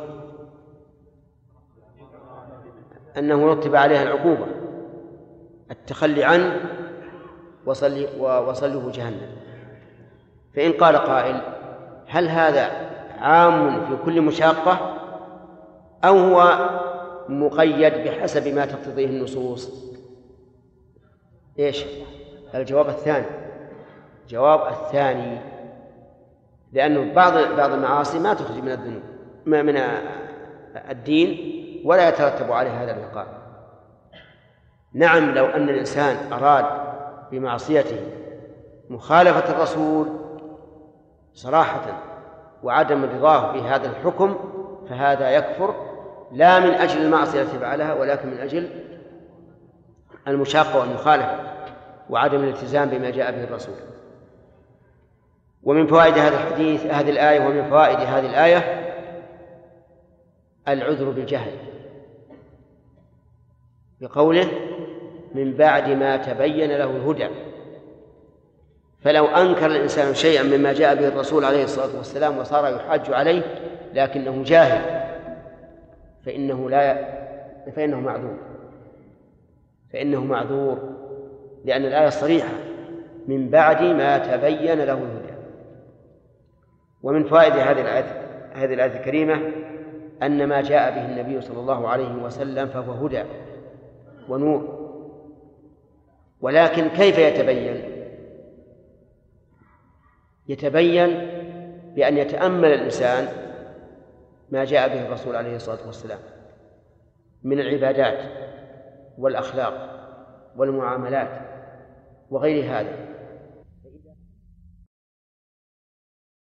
أنه رتب عليها العقوبة، التخلي عنه وصله جهنم. فإن قال قائل: هل هذا عام في كل مشاقة أو هو مقيد بحسب ما تقتضيه النصوص؟ الجواب الثاني. جواب الثاني، لأنه بعض المعاصي ما تخرج من الذنوب من الدين ولا يترتب عليه هذا العقاب. نعم، لو أن الإنسان أراد بمعصيته مخالفة الرسول صراحة وعدم رضاه بهذا الحكم فهذا يكفر، لا من أجل المعصية التي فعلها ولكن من أجل المشاقة والمخالفة وعدم الالتزام بما جاء به الرسول. ومن فوائد هذا الحديث هذه الآية، ومن فوائد هذه الآية العذر بالجهل، بقوله: من بعد ما تبين له الهدى. فلو أنكر الإنسان شيئا مما جاء به الرسول عليه الصلاة والسلام وصار يحاج عليه لكنه جاهل فإنه معذور، لأن الآية صريحة: من بعد ما تبين له الهدى. ومن فوائد هذه الآية الكريمة أن ما جاء به النبي صلى الله عليه وسلم فهو هدى ونور. ولكن كيف يتبين؟ يتبين بأن يتأمل الإنسان ما جاء به الرسول عليه الصلاة والسلام من العبادات والأخلاق والمعاملات وغير هذا،